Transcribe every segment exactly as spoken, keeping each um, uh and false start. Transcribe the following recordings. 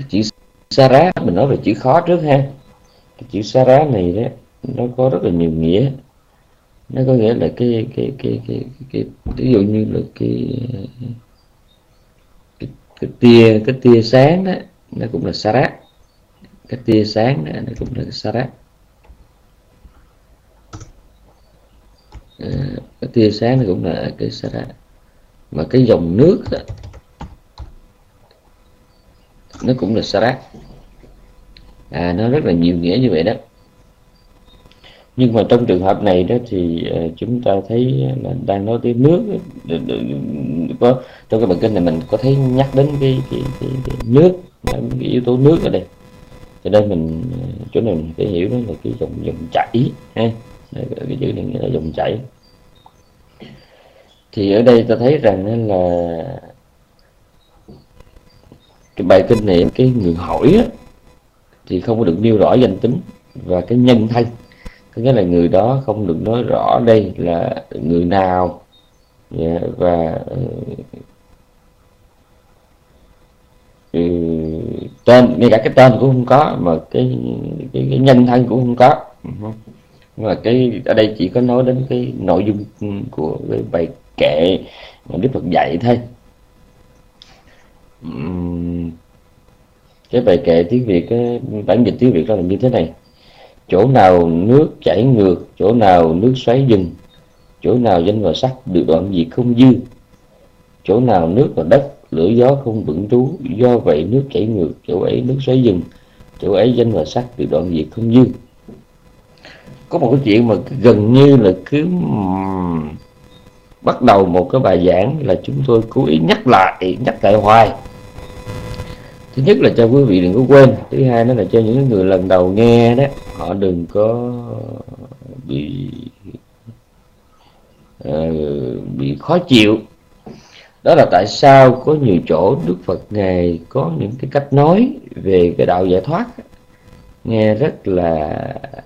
Cái chữ sa rá, mình nói về chữ khó trước ha. Cái chữ sa rá này đó, nó có rất là nhiều nghĩa. Nó có nghĩa là cái cái cái cái cái, cái ví dụ như là cái cái, cái tia cái tia sáng đó, nó cũng là sa rá. Cái tia sáng đó, nó cũng là sa rá. À, cái tia sáng nó cũng là cái sa rá. Mà cái dòng nước đó, nó cũng là sa rá. À, nó rất là nhiều nghĩa như vậy đó. Nhưng mà trong trường hợp này đó thì uh, chúng ta thấy là đang nói tới nước. Có trong cái bài kinh này mình có thấy nhắc đến cái cái, cái, cái nước, cái yếu tố nước ở đây, cho nên mình chỗ này mình phải hiểu đó là cái dòng dòng chảy ha. Cái chữ này là dòng chảy. Thì ở đây ta thấy rằng là cái bài kinh này, cái người hỏi á, thì không có được nêu rõ danh tính và cái nhân thân. Có nghĩa là người đó không được nói rõ đây là người nào, và ừ, tên, ngay cả cái tên cũng không có, mà cái cái, cái nhân thân cũng không có. Mà cái ở đây chỉ có nói đến cái nội dung của cái bài kệ mà Đức Phật dạy thôi. Cái bài kệ tiếng Việt, cái bản dịch tiếng Việt đó là như thế này: chỗ nào nước chảy ngược, chỗ nào nước xoáy dừng, chỗ nào danh và sắc được đoạn diệt không dư, chỗ nào nước và đất lửa gió không vững trú, do vậy nước chảy ngược, chỗ ấy nước xoáy dừng, chỗ ấy danh và sắc được đoạn diệt không dư. Có một cái chuyện mà gần như là cứ bắt đầu một cái bài giảng là chúng tôi cố ý nhắc lại nhắc lại hoài. Thứ nhất là cho quý vị đừng có quên, thứ hai đó là cho những người lần đầu nghe đó, họ đừng có bị uh, bị khó chịu. Đó là tại sao có nhiều chỗ Đức Phật Ngài có những cái cách nói về cái đạo giải thoát nghe rất là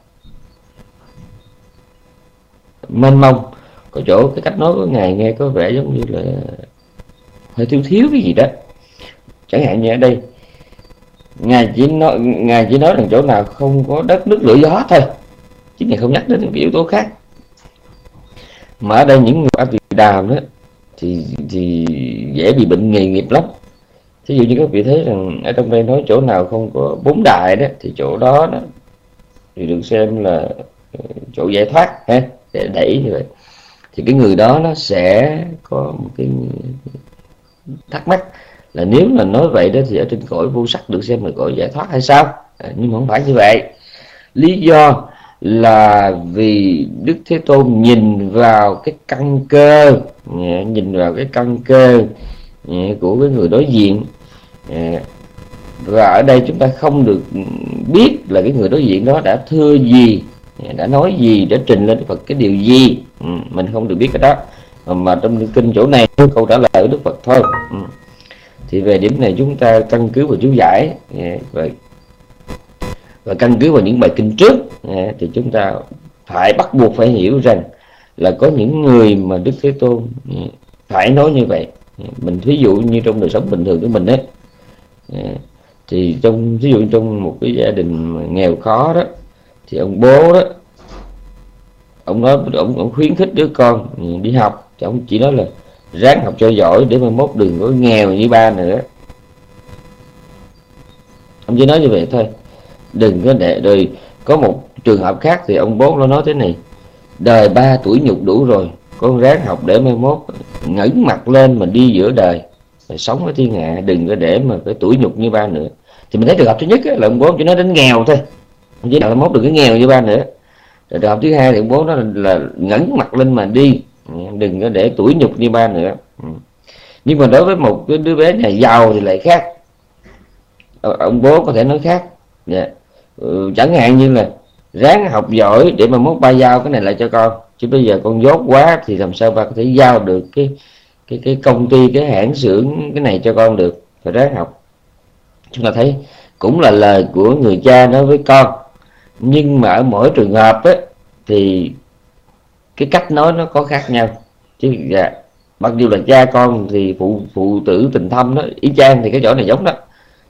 mênh mông. Có chỗ cái cách nói của Ngài nghe có vẻ giống như là hơi thiếu thiếu cái gì đó. Chẳng hạn như ở đây Ngài chỉ nói Ngài chỉ nói rằng chỗ nào không có đất nước lửa gió thôi, chứ Ngài không nhắc đến những cái yếu tố khác. Mà ở đây những người A Tỳ Đàm đó thì thì dễ bị bệnh nghề nghiệp lắm. Thí dụ như các vị thấy rằng ở trong đây nói chỗ nào không có bốn đại đó, thì chỗ đó, đó thì được xem là chỗ giải thoát ha, để đẩy như vậy. Thì cái người đó nó sẽ có một cái thắc mắc là nếu là nói vậy đó thì ở trên cõi vô sắc được xem là cõi giải thoát hay sao? À, nhưng mà không phải như vậy. Lý do là vì Đức Thế Tôn nhìn vào cái căn cơ, nhìn vào cái căn cơ của cái người đối diện. Và ở đây chúng ta không được biết là cái người đối diện đó đã thưa gì, đã nói gì, đã trình lên Đức Phật cái điều gì. Mình không được biết cái đó. Mà trong kinh chỗ này câu trả lời của Đức Phật thôi. Thì về điểm này chúng ta căn cứ vào chú giải và, và căn cứ vào những bài kinh trước, thì chúng ta phải bắt buộc phải hiểu rằng là có những người mà Đức Thế Tôn phải nói như vậy. Mình ví dụ như trong đời sống bình thường của mình ấy, thì trong ví dụ trong một cái gia đình nghèo khó đó, thì ông bố đó, ông nói ông, ông khuyến khích đứa con đi học, thì ông chỉ nói là ráng học cho giỏi để mà mốt đừng có nghèo như ba nữa. Ông chỉ nói như vậy thôi, đừng có để. Rồi có một trường hợp khác thì ông bố nó nói thế này: đời ba tuổi nhục đủ rồi, con ráng học để mai mốt ngẩng mặt lên mà đi giữa đời, rồi sống với thiên hạ, đừng có để mà cái tuổi nhục như ba nữa. Thì mình thấy trường hợp thứ nhất là ông bố chỉ nói đến nghèo thôi, ông chỉ nói là mốt đừng có nghèo như ba nữa. Rồi trường hợp thứ hai thì ông bố nói là, là ngẩng mặt lên mà đi, đừng có để tuổi nhục như ba nữa. Nhưng mà đối với một cái đứa bé nhà giàu thì lại khác. Ông bố có thể nói khác, yeah. ừ, chẳng hạn như là ráng học giỏi để mà mốt ba giao cái này lại cho con, chứ bây giờ con dốt quá thì làm sao ba có thể giao được cái cái cái công ty, cái hãng xưởng cái này cho con được. Phải ráng học. Chúng ta thấy cũng là lời của người cha nói với con, nhưng mà ở mỗi trường hợp ấy, thì cái cách nói nó có khác nhau. Chứ dạ, mặc dù là cha con thì phụ phụ tử tình thâm đó, y chang, thì cái chỗ này giống đó.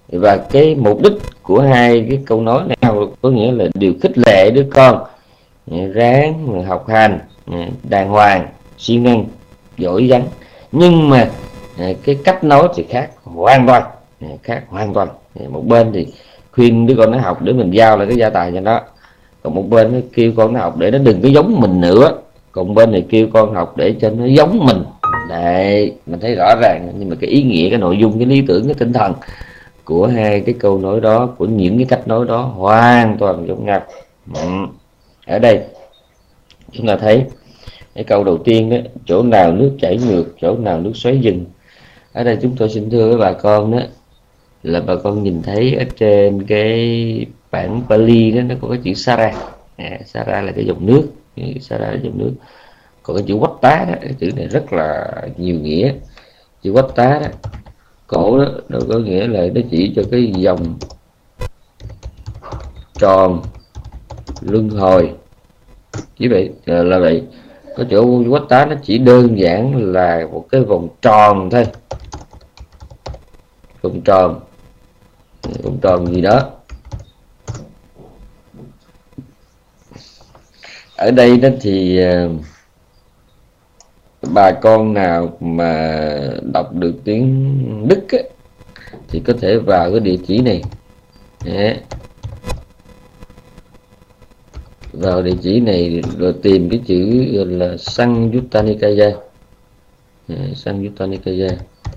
Và cái mục đích của hai cái câu nói này có nghĩa là điều khích lệ đứa con ráng học hành đàng hoàng, siêng năng, giỏi giắng. Nhưng mà cái cách nói thì khác hoàn toàn, khác hoàn toàn. Một bên thì khuyên đứa con nó học để mình giao lại cái gia tài cho nó, còn một bên nó kêu con nó học để nó đừng có giống mình nữa, còn bên này kêu con học để cho nó giống mình. Đấy, mình thấy rõ ràng, nhưng mà cái ý nghĩa, cái nội dung, cái lý tưởng, cái tinh thần của hai cái câu nói đó, của những cái cách nói đó hoàn toàn giống nhau. Ở đây chúng ta thấy cái câu đầu tiên đó, chỗ nào nước chảy ngược, chỗ nào nước xoáy dừng. Ở đây chúng tôi xin thưa với bà con đó, là bà con nhìn thấy ở trên cái bản Pali đó, nó có cái chữ Sara. à, Sara là cái dòng nước, Sara là dòng nước. Còn cái chữ quách tá đó, cái chữ này rất là nhiều nghĩa. Chữ quách tá đó, cổ đó, nó có nghĩa là nó chỉ cho cái dòng tròn luân hồi, chỉ vậy là, là vậy. Có chỗ quách tá nó chỉ đơn giản là một cái vòng tròn thôi, vòng tròn, vòng tròn gì đó. Ở đây đó thì bà con nào mà đọc được tiếng Đức á, thì có thể vào cái địa chỉ này. Đấy. Vào địa chỉ này rồi tìm cái chữ là Samyutta Nikaya. Samyutta Nikaya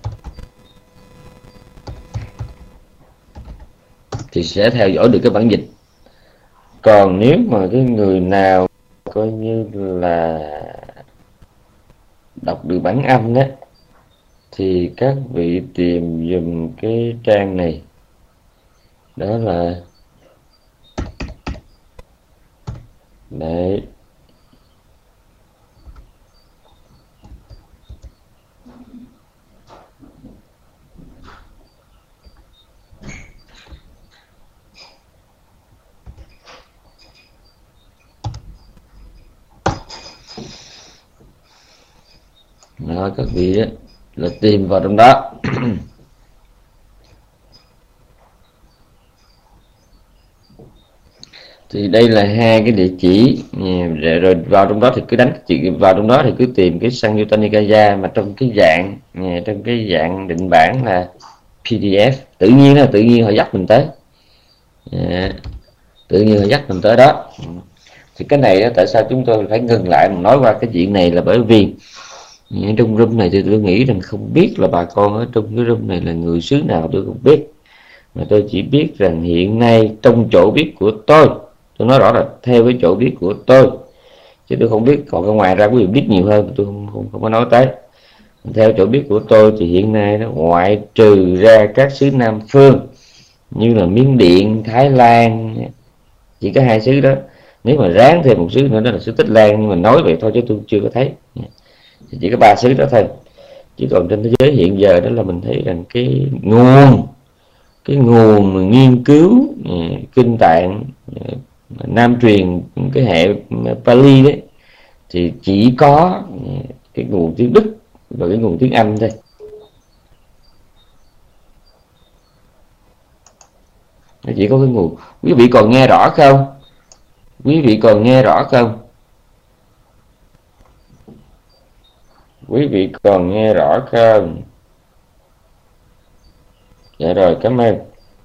thì sẽ theo dõi được cái bản dịch. Còn nếu mà cái người nào coi như là đọc được bản âm đó, thì các vị tìm dùm cái trang này, đó là đấy, đó, các vị đó, là tìm vào trong đó. Thì đây là hai cái địa chỉ, rồi vào trong đó thì cứ đánh chị vào trong đó thì cứ tìm cái Samyutta Nikaya mà trong cái dạng trong cái dạng định bản là pê đê ép. Tự nhiên là tự nhiên họ dắt mình tới, tự nhiên họ dắt mình tới đó. Thì cái này đó, tại sao chúng tôi phải ngừng lại mà nói qua cái chuyện này là bởi vì trong room này thì tôi nghĩ rằng không biết là bà con ở trong cái room này là người xứ nào tôi không biết, mà tôi chỉ biết rằng hiện nay trong chỗ biết của tôi, tôi nói rõ là theo cái chỗ biết của tôi, chứ tôi không biết còn ở ngoài ra quý vị biết nhiều hơn tôi không không, không có nói tới. Theo chỗ biết của tôi thì hiện nay nó ngoại trừ ra các xứ Nam phương như là Miến Điện, Thái Lan, chỉ có hai xứ đó. Nếu mà ráng thêm một xứ nữa đó là xứ Tích Lan, nhưng mà nói vậy thôi chứ tôi chưa có thấy, chỉ có ba xứ đó thôi. Chứ còn trên thế giới hiện giờ đó là mình thấy rằng cái nguồn cái nguồn mà nghiên cứu uh, kinh tạng uh, Nam truyền, cái hệ Pali đấy, thì chỉ có uh, cái nguồn tiếng Đức và cái nguồn tiếng Anh thôi. Chỉ có cái nguồn. Quý vị còn nghe rõ không? Quý vị còn nghe rõ không? Quý vị còn nghe rõ không? Dạ rồi, cảm ơn.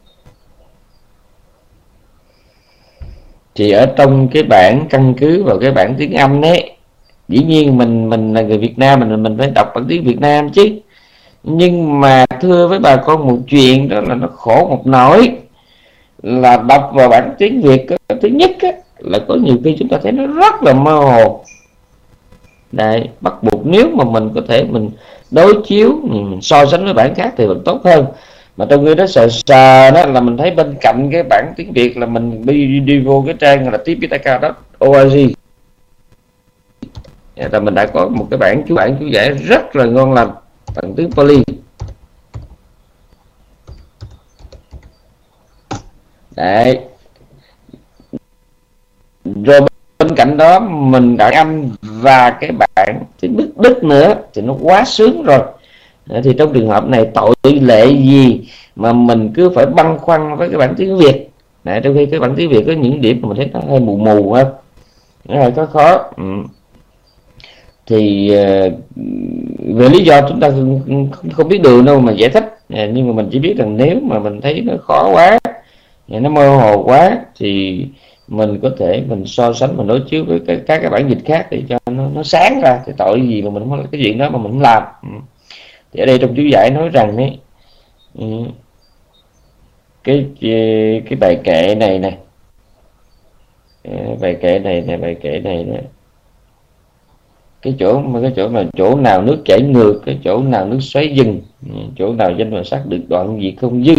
Thì ở trong cái bản căn cứ vào cái bản tiếng Anh đấy, dĩ nhiên mình mình là người Việt Nam, mình mình phải đọc bản tiếng Việt Nam chứ. Nhưng mà thưa với bà con một chuyện, đó là nó khổ một nỗi là đọc vào bản tiếng Việt đó, thứ nhất á, là có nhiều khi chúng ta thấy nó rất là mơ hồ. Đấy, bắt buộc nếu mà mình có thể mình đối chiếu, mình so sánh với bản khác thì mình tốt hơn. Mà trong khi đó sờ sờ đó là mình thấy bên cạnh cái bản tiếng Việt là mình đi, đi vô cái trang là tipitaka chấm org, là mình đã có một cái bản chú bản chú giải rất là ngon lành bằng tiếng Pali. Đấy. Rồi bên cạnh đó mình đã âm và cái bản tiếng Đức Đức nữa thì nó quá sướng rồi. Thì trong trường hợp này tội lệ gì mà mình cứ phải băn khoăn với cái bản tiếng Việt. Đấy, trong khi cái bản tiếng Việt có những điểm mà mình thấy nó hơi mù mù ha, nó hơi khó khó. Ừ. Thì uh, về lý do chúng ta không, không, không biết đường đâu mà giải thích, à, nhưng mà mình chỉ biết rằng nếu mà mình thấy nó khó quá, nó mơ hồ quá, thì mình có thể mình so sánh, mình đối chiếu với các cái, cái bản dịch khác để cho nó, nó sáng ra cái tội gì mà mình không, cái chuyện đó mà mình không làm. Ừ. Thì ở đây trong chú giải nói rằng ấy, ừ, cái cái bài kệ này nè, bài kệ này nè, bài kệ này nè, cái chỗ mà cái chỗ mà chỗ nào nước chảy ngược, cái chỗ nào nước xoáy dừng, chỗ nào danh và sắc được đoạn gì không dư.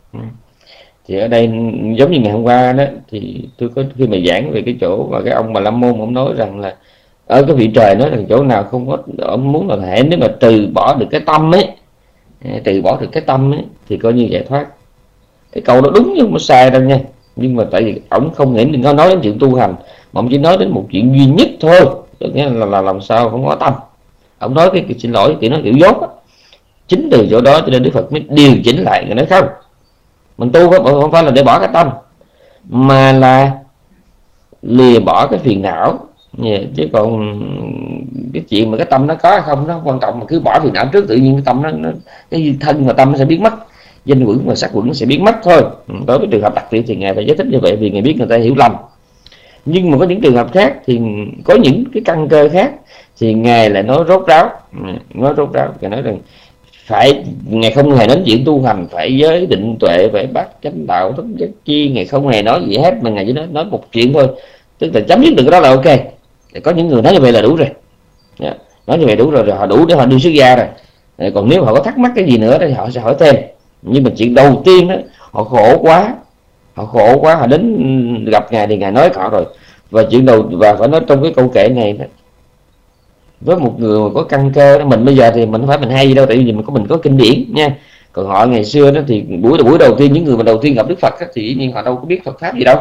Thì ở đây giống như ngày hôm qua đó, thì tôi có khi mà giảng về cái chỗ mà cái ông Bà La Môn, ông nói rằng là ở cái vị trời nói rằng chỗ nào không có, ông muốn là hãy nếu mà từ bỏ được cái tâm ấy, từ bỏ được cái tâm ấy thì coi như giải thoát. Cái câu đó đúng nhưng không có sai đâu nha, nhưng mà tại vì ông không nghĩ đừng có nói đến chuyện tu hành, mà ông chỉ nói đến một chuyện duy nhất thôi, tức nghĩa là, là làm sao không có tâm. Ông nói cái, cái xin lỗi kiểu nói kiểu dốt á. Chính từ chỗ đó cho nên Đức Phật mới điều chỉnh lại, người nói không, mình tu không phải là để bỏ cái tâm, mà là lìa bỏ cái phiền não. Yeah, chứ còn cái chuyện mà cái tâm nó có hay không nó không quan trọng, mà cứ bỏ phiền não trước tự nhiên cái tâm nó, nó cái thân và tâm nó sẽ biến mất, danh quẩn và sắc quẩn nó sẽ biến mất thôi. Đối với trường hợp đặc biệt thì ngài phải giải thích như vậy vì ngài biết người ta hiểu lầm. Nhưng mà có những trường hợp khác thì có những cái căn cơ khác thì ngài lại nói rốt ráo, nói rốt ráo. Ngài nói rằng phải, ngài không hề nói chuyện tu hành phải giới định tuệ, phải bát chánh đạo thống nhất chi, ngài không hề nói gì hết, mà ngài chỉ nói nói một chuyện thôi, tức là chấm dứt được cái đó là ok. Thì có những người nói như vậy là đủ rồi, yeah. Nói như vậy đủ rồi, rồi họ đủ để họ đi xuất gia rồi. Để còn nếu họ có thắc mắc cái gì nữa thì họ sẽ hỏi thêm. Nhưng mà chuyện đầu tiên đó, họ khổ quá, họ khổ quá, họ đến gặp ngài thì ngài nói họ rồi. Và chuyện đầu, và phải nói trong cái câu kệ này đó, với một người mà có căn cơ, mình bây giờ thì mình không phải mình hay gì đâu, tại vì mình có mình có kinh điển nha. Còn họ ngày xưa đó thì buổi buổi đầu tiên, những người mà đầu tiên gặp Đức Phật đó, thì dĩ nhiên họ đâu có biết Phật pháp gì đâu.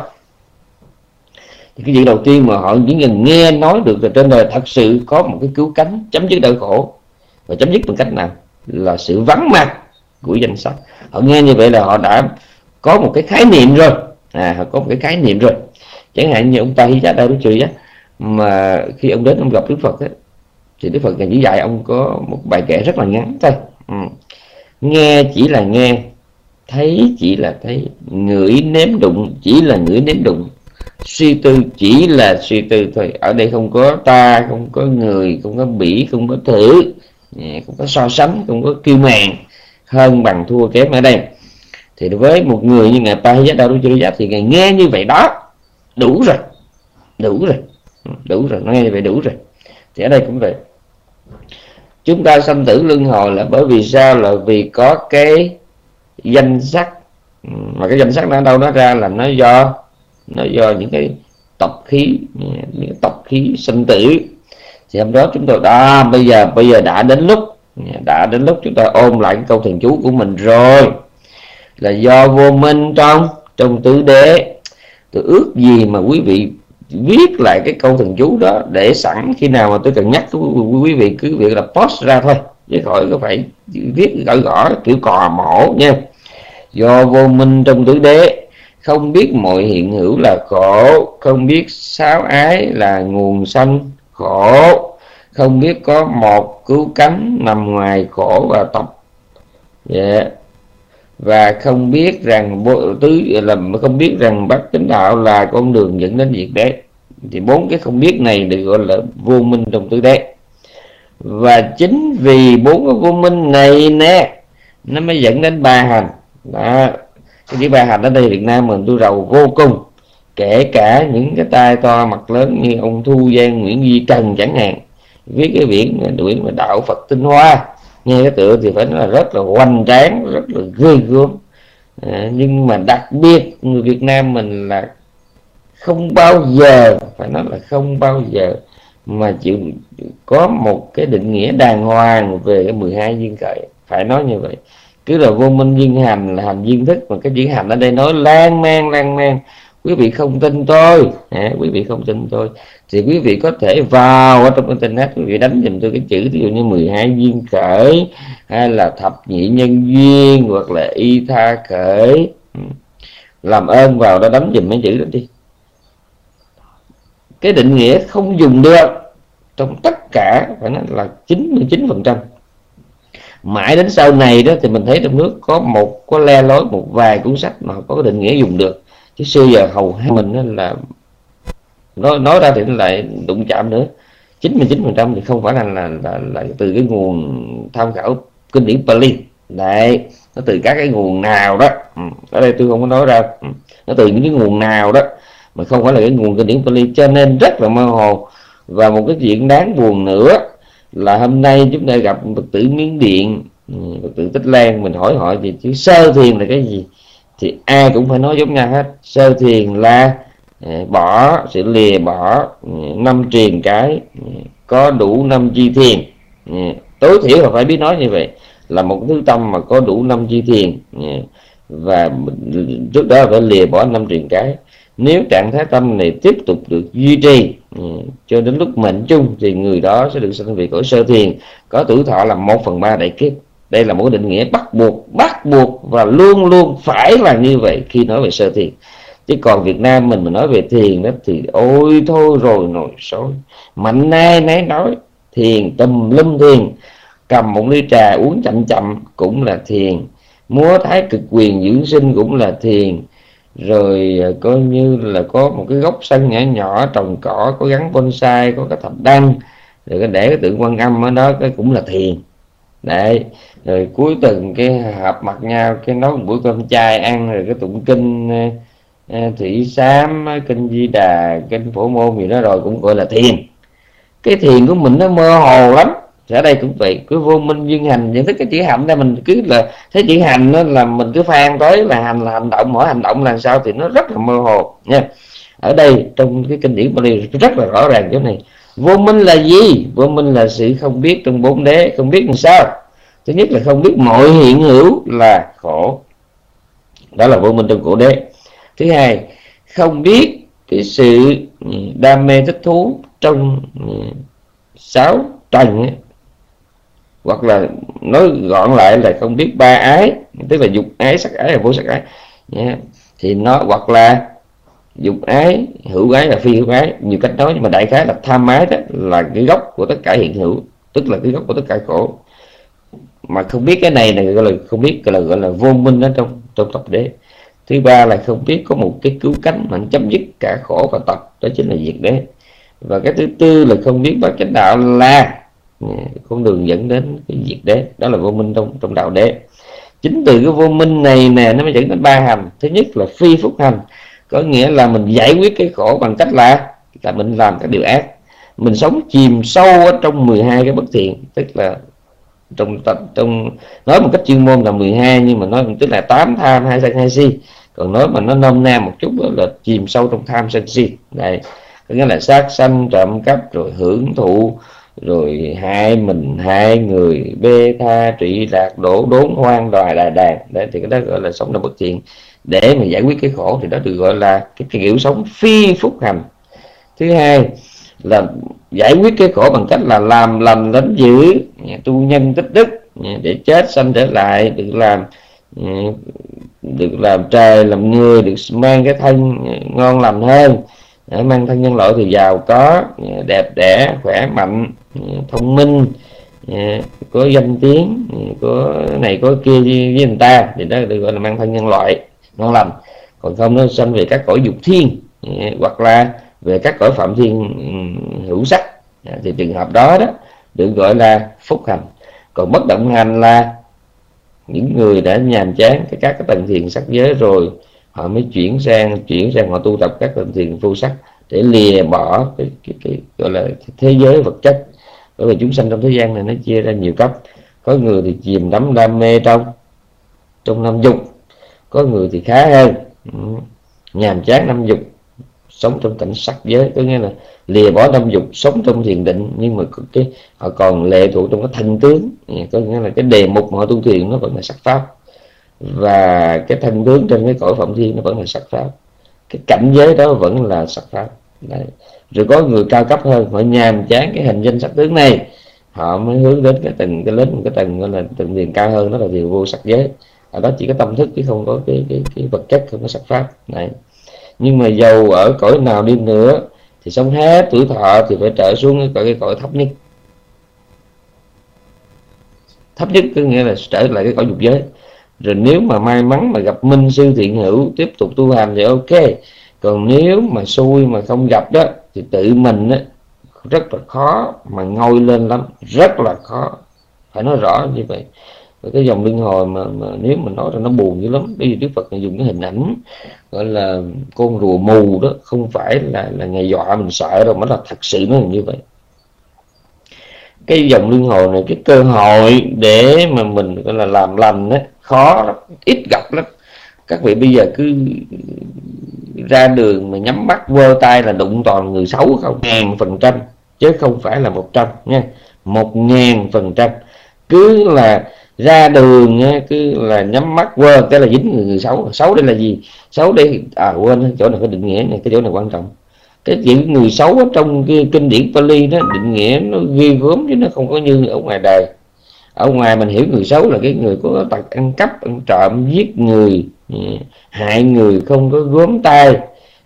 Thì cái chuyện đầu tiên mà họ chỉ cần nghe nói được là trên đời thật sự có một cái cứu cánh chấm dứt đau khổ, và chấm dứt bằng cách nào là sự vắng mặt của danh sắc. Họ nghe như vậy là họ đã có một cái khái niệm rồi, à họ có một cái khái niệm rồi. Chẳng hạn như ông Tahijat Đại Đức Trì á, mà khi ông đến ông gặp Đức Phật á, thì Đức Phật chỉ dạy ông có một bài kệ rất là ngắn thôi. Ừ. Nghe chỉ là nghe, thấy chỉ là thấy, ngửi nếm đụng chỉ là ngửi nếm đụng, suy tư chỉ là suy tư thôi. Ở đây không có ta, không có người, không có bỉ, không có thử, không có so sánh, không có kiêu màn hơn bằng thua kém ở đây. Thì với một người như ngài Tahijat Đại Đức Trì thì ngài nghe như vậy đó đủ rồi, đủ rồi, đủ rồi, nghe như vậy đủ rồi. Thì ở đây cũng vậy, chúng ta sanh tử luân hồi là bởi vì sao? Là vì có cái danh sắc, mà cái danh sắc nó đâu nó ra là nó do nó do những cái tộc khí, những cái tộc khí sinh tử. Thì hôm đó chúng tôi đã bây giờ bây giờ đã đến lúc đã đến lúc chúng ta ôn lại cái câu thần chú của mình rồi, là do vô minh trong trong tứ đế. Tôi ước gì mà quý vị viết lại cái câu thần chú đó, để sẵn khi nào mà tôi cần nhắc quý vị cứ việc là post ra thôi, chứ khỏi có phải viết gõ gõ kiểu cò mổ nha. Do vô minh trong tứ đế, không biết mọi hiện hữu là khổ, không biết sáu ái là nguồn sanh khổ, không biết có một cứu cánh nằm ngoài khổ và tộc, yeah. Và không biết rằng vô tứ là không biết rằng bát chánh đạo là con đường dẫn đến diệt đế. Thì bốn cái không biết này được gọi là vô minh trong tứ đế. Và chính vì bốn cái vô minh này nè, nó mới dẫn đến ba hành đó. Cái chữ ba hành ở đây Việt Nam mình tôi rầu vô cùng, kể cả những cái tai to mặt lớn như ông Thu Giang, Nguyễn Duy Trần chẳng hạn, viết cái biển đuổi mà đạo Phật tinh hoa, nghe cái tựa thì phải nói là rất là hoành tráng, rất là ghê gớm. À, nhưng mà đặc biệt người Việt Nam mình là không bao giờ, phải nói là không bao giờ mà chịu có một cái định nghĩa đàng hoàng về cái mười hai duyên khởi, phải nói như vậy. Cứ là vô minh duyên hành là hành duyên thức, mà cái duyên hành ở đây nói lan man lan man Quý vị không tin tôi, à, quý vị không tin tôi thì quý vị có thể vào ở trong internet, quý vị đánh giùm tôi cái chữ ví dụ như mười hai duyên khởi, hay là thập nhị nhân duyên, hoặc là y tha khởi. Làm ơn vào đó đánh giùm mấy chữ đó đi. Cái định nghĩa không dùng được trong tất cả, phải nói là chín mươi chín phần trăm. Mãi đến sau này đó thì mình thấy trong nước có một có le lối một vài cuốn sách mà có cái định nghĩa dùng được, chứ xưa giờ hầu hết mình là nói nói ra thì nó lại đụng chạm nữa. chín mươi chín phần trăm thì không phải là là, là là từ cái nguồn tham khảo kinh điển Pali đấy, nó từ các cái nguồn nào đó, ừ, ở đây tôi không có nói ra, ừ, nó từ những cái nguồn nào đó mà không phải là cái nguồn kinh điển Pali, cho nên rất là mơ hồ. Và một cái chuyện đáng buồn nữa là hôm nay chúng ta gặp Phật tử Miến Điện, Phật tử Tích Lan, mình hỏi họ thì chữ sơ thiền là cái gì, thì ai cũng phải nói giống nhau hết. Sơ thiền là bỏ, sự lìa bỏ năm triền cái, có đủ năm chi thiền. Tối thiểu là phải biết nói như vậy, là một thứ tâm mà có đủ năm chi thiền, và trước đó phải lìa bỏ năm triền cái. Nếu trạng thái tâm này tiếp tục được duy trì cho đến lúc mệnh chung thì người đó sẽ được sanh về cõi sơ thiền, có tuổi thọ là một phần ba đại kiếp. Đây là một định nghĩa bắt buộc, bắt buộc và luôn luôn phải là như vậy khi nói về sơ thiền. Chứ còn Việt Nam mình mà nói về thiền đó thì ôi thôi rồi nổi sôi. Mạnh nay nấy nói thiền, tùm lum thiền, cầm một ly trà uống chậm chậm cũng là thiền, múa thái cực quyền dưỡng sinh cũng là thiền, rồi coi như là có một cái góc sân nhỏ nhỏ trồng cỏ, có gắn bonsai, có cái thạch đăng, rồi cái để cái tượng Quan Âm ở đó, cái cũng là thiền đấy. Rồi cuối tuần cái họp mặt nhau, cái nấu một bữa cơm chay ăn, rồi cái tụng kinh Thủy Sám, kinh Di Đà, kinh Phổ Môn gì đó, rồi cũng gọi là thiền. Cái thiền của mình nó mơ hồ lắm. Ở đây cũng vậy, cứ vô minh duyên hành, nhận thức cái chữ hành ra mình cứ là thấy chữ hành đó là mình cứ phan tới là hành là hành động, mỗi hành động là sao thì nó rất là mơ hồ nha. Ở đây trong cái kinh điển Pali rất là rõ ràng chỗ này. Vô minh là gì? Vô minh là sự không biết trong bốn đế. Không biết làm sao? Thứ nhất là không biết mọi hiện hữu là khổ, đó là vô minh trong khổ đế. Thứ hai, không biết cái sự đam mê thích thú trong sáu trần ấy. Hoặc là nói gọn lại là không biết ba ái, tức là dục ái, sắc ái và vô sắc ái yeah. Thì nó hoặc là dục ái, hữu ái và phi hữu ái, nhiều cách nói, nhưng mà đại khái là tham ái đó là cái gốc của tất cả hiện hữu, tức là cái gốc của tất cả khổ. Mà không biết cái này này gọi là không biết, gọi là gọi là vô minh ở trong trong tập đế. Thứ ba là không biết có một cái cứu cánh mà chấm dứt cả khổ và tập, đó chính là diệt đế. Và cái thứ tư là không biết bát chánh đạo là con đường dẫn đến cái diệt đế, đó là vô minh trong trong đạo đế. Chính từ cái vô minh này nè nó mới dẫn đến ba hành. Thứ nhất là phi phúc hành, có nghĩa là mình giải quyết cái khổ bằng cách là là mình làm các điều ác, mình sống chìm sâu ở trong mười hai cái bất thiện, tức là trong trong nói một cách chuyên môn là mười hai, nhưng mà nói tức là tám tham, hai sân, hai si. Còn nói mà nó nôm na một chút đó là chìm sâu trong tham sân si. Đây có nghĩa là sát sanh, trộm cắp, rồi hưởng thụ, rồi hại mình, hại người, bê tha, trị lạc, đổ đốn, hoang đoài, đà đàn. Đấy thì cái đó gọi là sống trong bất thiện. Để mà giải quyết cái khổ thì đó được gọi là cái, cái kiểu sống phi phúc hành. Thứ hai là giải quyết cái khổ bằng cách là làm lành lánh dữ, tu nhân tích đức, để chết sanh trở lại, được làm được làm trời làm người, được mang cái thân ngon lành hơn, để mang thân nhân loại thì giàu có, đẹp đẽ, khỏe mạnh, thông minh, có danh tiếng, có này có kia với người ta, thì đó được gọi là mang thân nhân loại ngon lành. Còn không nó sanh về các cõi dục thiên, hoặc là về các cõi phạm thiên hữu sắc, thì trường hợp đó đó được gọi là phúc hành. Còn bất động hành là những người đã nhàm chán cái các cái tầng thiền sắc giới rồi, họ mới chuyển sang chuyển sang họ tu tập các tầng thiền vô sắc để lìa bỏ cái, cái, cái gọi là thế giới vật chất. Bởi vì chúng sanh trong thế gian này nó chia ra nhiều cấp, có người thì chìm đắm đam mê trong trong năm dục, có người thì khá hơn, nhàm chán năm dục, sống trong cảnh sắc giới, có nghĩa là lìa bỏ năm dục, sống trong thiền định, nhưng mà cái họ còn lệ thuộc trong cái thân tướng, có nghĩa là cái đề mục mà họ tu thiền nó vẫn là sắc pháp, và cái thân tướng trên cái cõi phạm thiên nó vẫn là sắc pháp. cái cảnh giới đó vẫn là sắc pháp. Đấy. Rồi có người cao cấp hơn, họ nhàm chán cái hình danh sắc tướng này, họ mới hướng đến cái tầng, cái lớn cái tầng gọi là tầng thiền cao hơn, đó là thiền vô sắc giới. Ở đó chỉ có tâm thức chứ không có cái cái, cái vật chất, không có sắc pháp. Đấy. Nhưng mà dầu ở cõi nào đi nữa thì sống hết tuổi thọ thì phải trở xuống cái cõi, cái cõi thấp nhất. Thấp nhất có nghĩa là trở lại cái cõi dục giới. Rồi nếu mà may mắn mà gặp minh sư thiện hữu tiếp tục tu hành thì ok. Còn nếu mà xui mà không gặp đó thì tự mình á, rất là khó mà ngôi lên lắm, rất là khó, phải nói rõ như vậy. Và cái dòng luân hồi mà, mà nếu mà nói ra nó buồn dữ lắm. Bây giờ Đức Phật dùng cái hình ảnh gọi là con rùa mù đó, không phải là là ngày dọa mình sợ đâu, mà là thật sự nó là như vậy. Cái dòng luân hồi này, cái cơ hội để mà mình gọi là làm lành á, khó lắm, ít gặp lắm. Các vị bây giờ cứ ra đường mà nhắm mắt vơ tay là đụng toàn người xấu không, ngàn phần trăm chứ không phải là một trăm nha, một ngàn phần trăm. Cứ là ra đường nha, cứ là nhắm mắt vơ cái là dính người, người xấu. Xấu đây là gì? Xấu đây à quên, chỗ này có định nghĩa này, cái chỗ này quan trọng. Cái chữ người xấu ở trong cái kinh điển Pali đó, định nghĩa nó ghê gớm chứ nó không có như ở ngoài đời. Ở ngoài mình hiểu người xấu là cái người có tật ăn cắp, ăn trộm, giết người, hại người, không có gớm tay,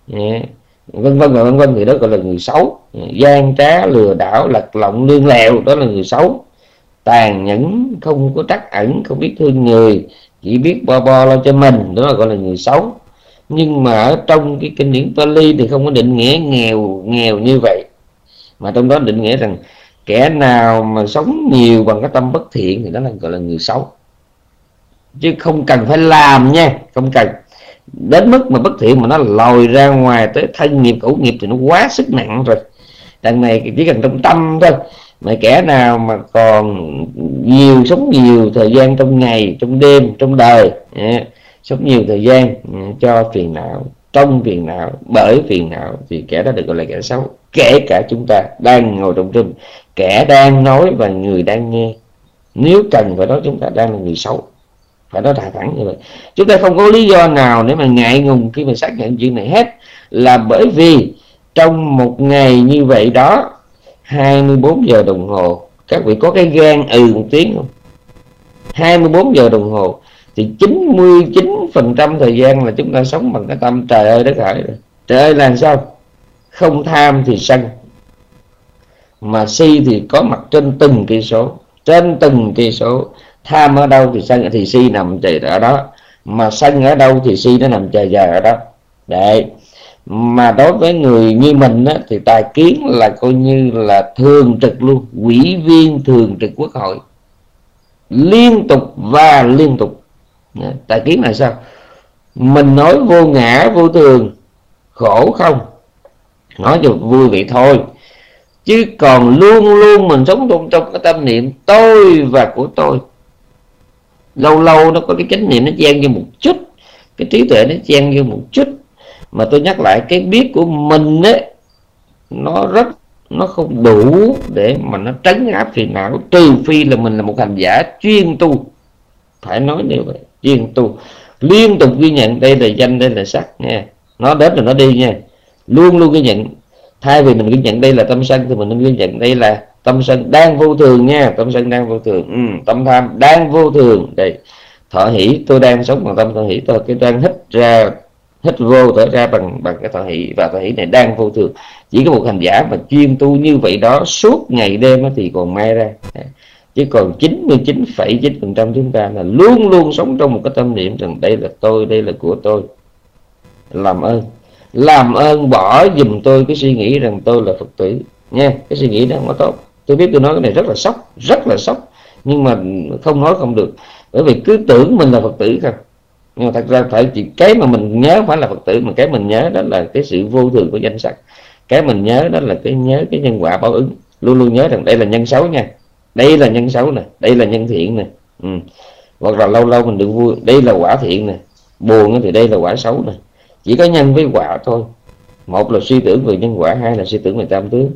vân vân và vân vân, thì đó gọi là người xấu. Gian trá, lừa đảo, lật lọng, lương lẹo, đó là người xấu. Tàn nhẫn, không có trắc ẩn, không biết thương người, chỉ biết bo bo lo cho mình, đó là gọi là người xấu. Nhưng mà ở trong cái kinh điển Pali thì không có định nghĩa nghèo nghèo như vậy, mà trong đó định nghĩa rằng kẻ nào mà sống nhiều bằng cái tâm bất thiện thì đó là gọi là người xấu. Chứ không cần phải làm nha, không cần đến mức mà bất thiện mà nó lòi ra ngoài tới thân nghiệp, khẩu nghiệp thì nó quá sức nặng rồi. Đằng này chỉ cần trong tâm thôi. Mà kẻ nào mà còn nhiều, sống nhiều thời gian trong ngày, trong đêm, trong đời, sống nhiều thời gian cho phiền não, trong phiền não, bởi phiền não, thì kẻ đó được gọi là kẻ xấu. Kể cả chúng ta đang ngồi trong rừng, kẻ đang nói và người đang nghe, nếu cần phải nói chúng ta đang là người xấu, phải nói thẳng thẳng như vậy. Chúng ta không có lý do nào để mà ngại ngùng khi mà xác nhận chuyện này hết, là bởi vì trong một ngày như vậy đó, hai mươi bốn giờ đồng hồ, các vị có cái gan ừ một tiếng không? hai mươi bốn giờ đồng hồ thì chín mươi chín phần trăm thời gian là chúng ta sống bằng cái tâm trời ơi đất hỡi rồi. Trời ơi là sao? Không tham thì sân, mà si thì có mặt trên từng cây số, trên từng cây số. Tham ở đâu thì sân thì si nằm chờ ở đó, mà sân ở đâu thì si nó nằm chờ giờ ở đó. Đấy. Mà đối với người như mình á, thì tài kiến là coi như là thường trực luôn, ủy viên thường trực quốc hội, liên tục và liên tục. Tài kiến là sao? Mình nói vô ngã vô thường, khổ không, nói cho vui vậy thôi, chứ còn luôn luôn mình sống trong, trong cái tâm niệm tôi và của tôi. Lâu lâu nó có cái chánh niệm nó chen vô một chút, cái trí tuệ nó chen vô một chút. Mà tôi nhắc lại, cái biết của mình ấy, nó rất nó không đủ để mà nó trấn áp phiền não, trừ phi là mình là một hành giả chuyên tu. Phải nói như vậy, chuyên tu, liên tục ghi nhận đây là danh, đây là sắc nha, nó đến rồi nó đi nha, luôn luôn ghi nhận. Thay vì mình ghi nhận đây là tâm sân thì mình nên ghi nhận đây là tâm sân đang vô thường nha, tâm sân đang vô thường. Ừ, tâm tham đang vô thường. Đây, thọ hỷ, tôi đang sống bằng tâm thọ hỷ, tôi cái đang hít ra, hít vô thở ra bằng bằng cái thọ hỷ, và thọ hỷ này đang vô thường. Chỉ có một hành giả mà chuyên tu như vậy đó suốt ngày đêm thì còn may ra, chứ còn chín mươi chín phẩy chín phần trăm chúng ta là luôn luôn sống trong một cái tâm niệm rằng đây là tôi, đây là của tôi. Làm ơn, làm ơn bỏ giùm tôi cái suy nghĩ rằng tôi là Phật tử nha. Cái suy nghĩ đó không có tốt. Tôi biết tôi nói cái này rất là sốc, rất là sốc, nhưng mà không nói không được, bởi vì cứ tưởng mình là Phật tử không. Nhưng mà thật ra phải chỉ cái mà mình nhớ phải là Phật tử, mà cái mình nhớ đó là cái sự vô thường của danh sắc. Cái mình nhớ đó là cái nhớ cái nhân quả báo ứng. Luôn luôn nhớ rằng đây là nhân xấu nha, đây là nhân xấu nè, đây là nhân thiện nè. Ừ. Hoặc là lâu lâu mình đừng vui, đây là quả thiện nè, buồn thì đây là quả xấu nè. Chỉ có nhân với quả thôi. Một là suy tưởng về nhân quả, hai là suy tưởng về tam tướng.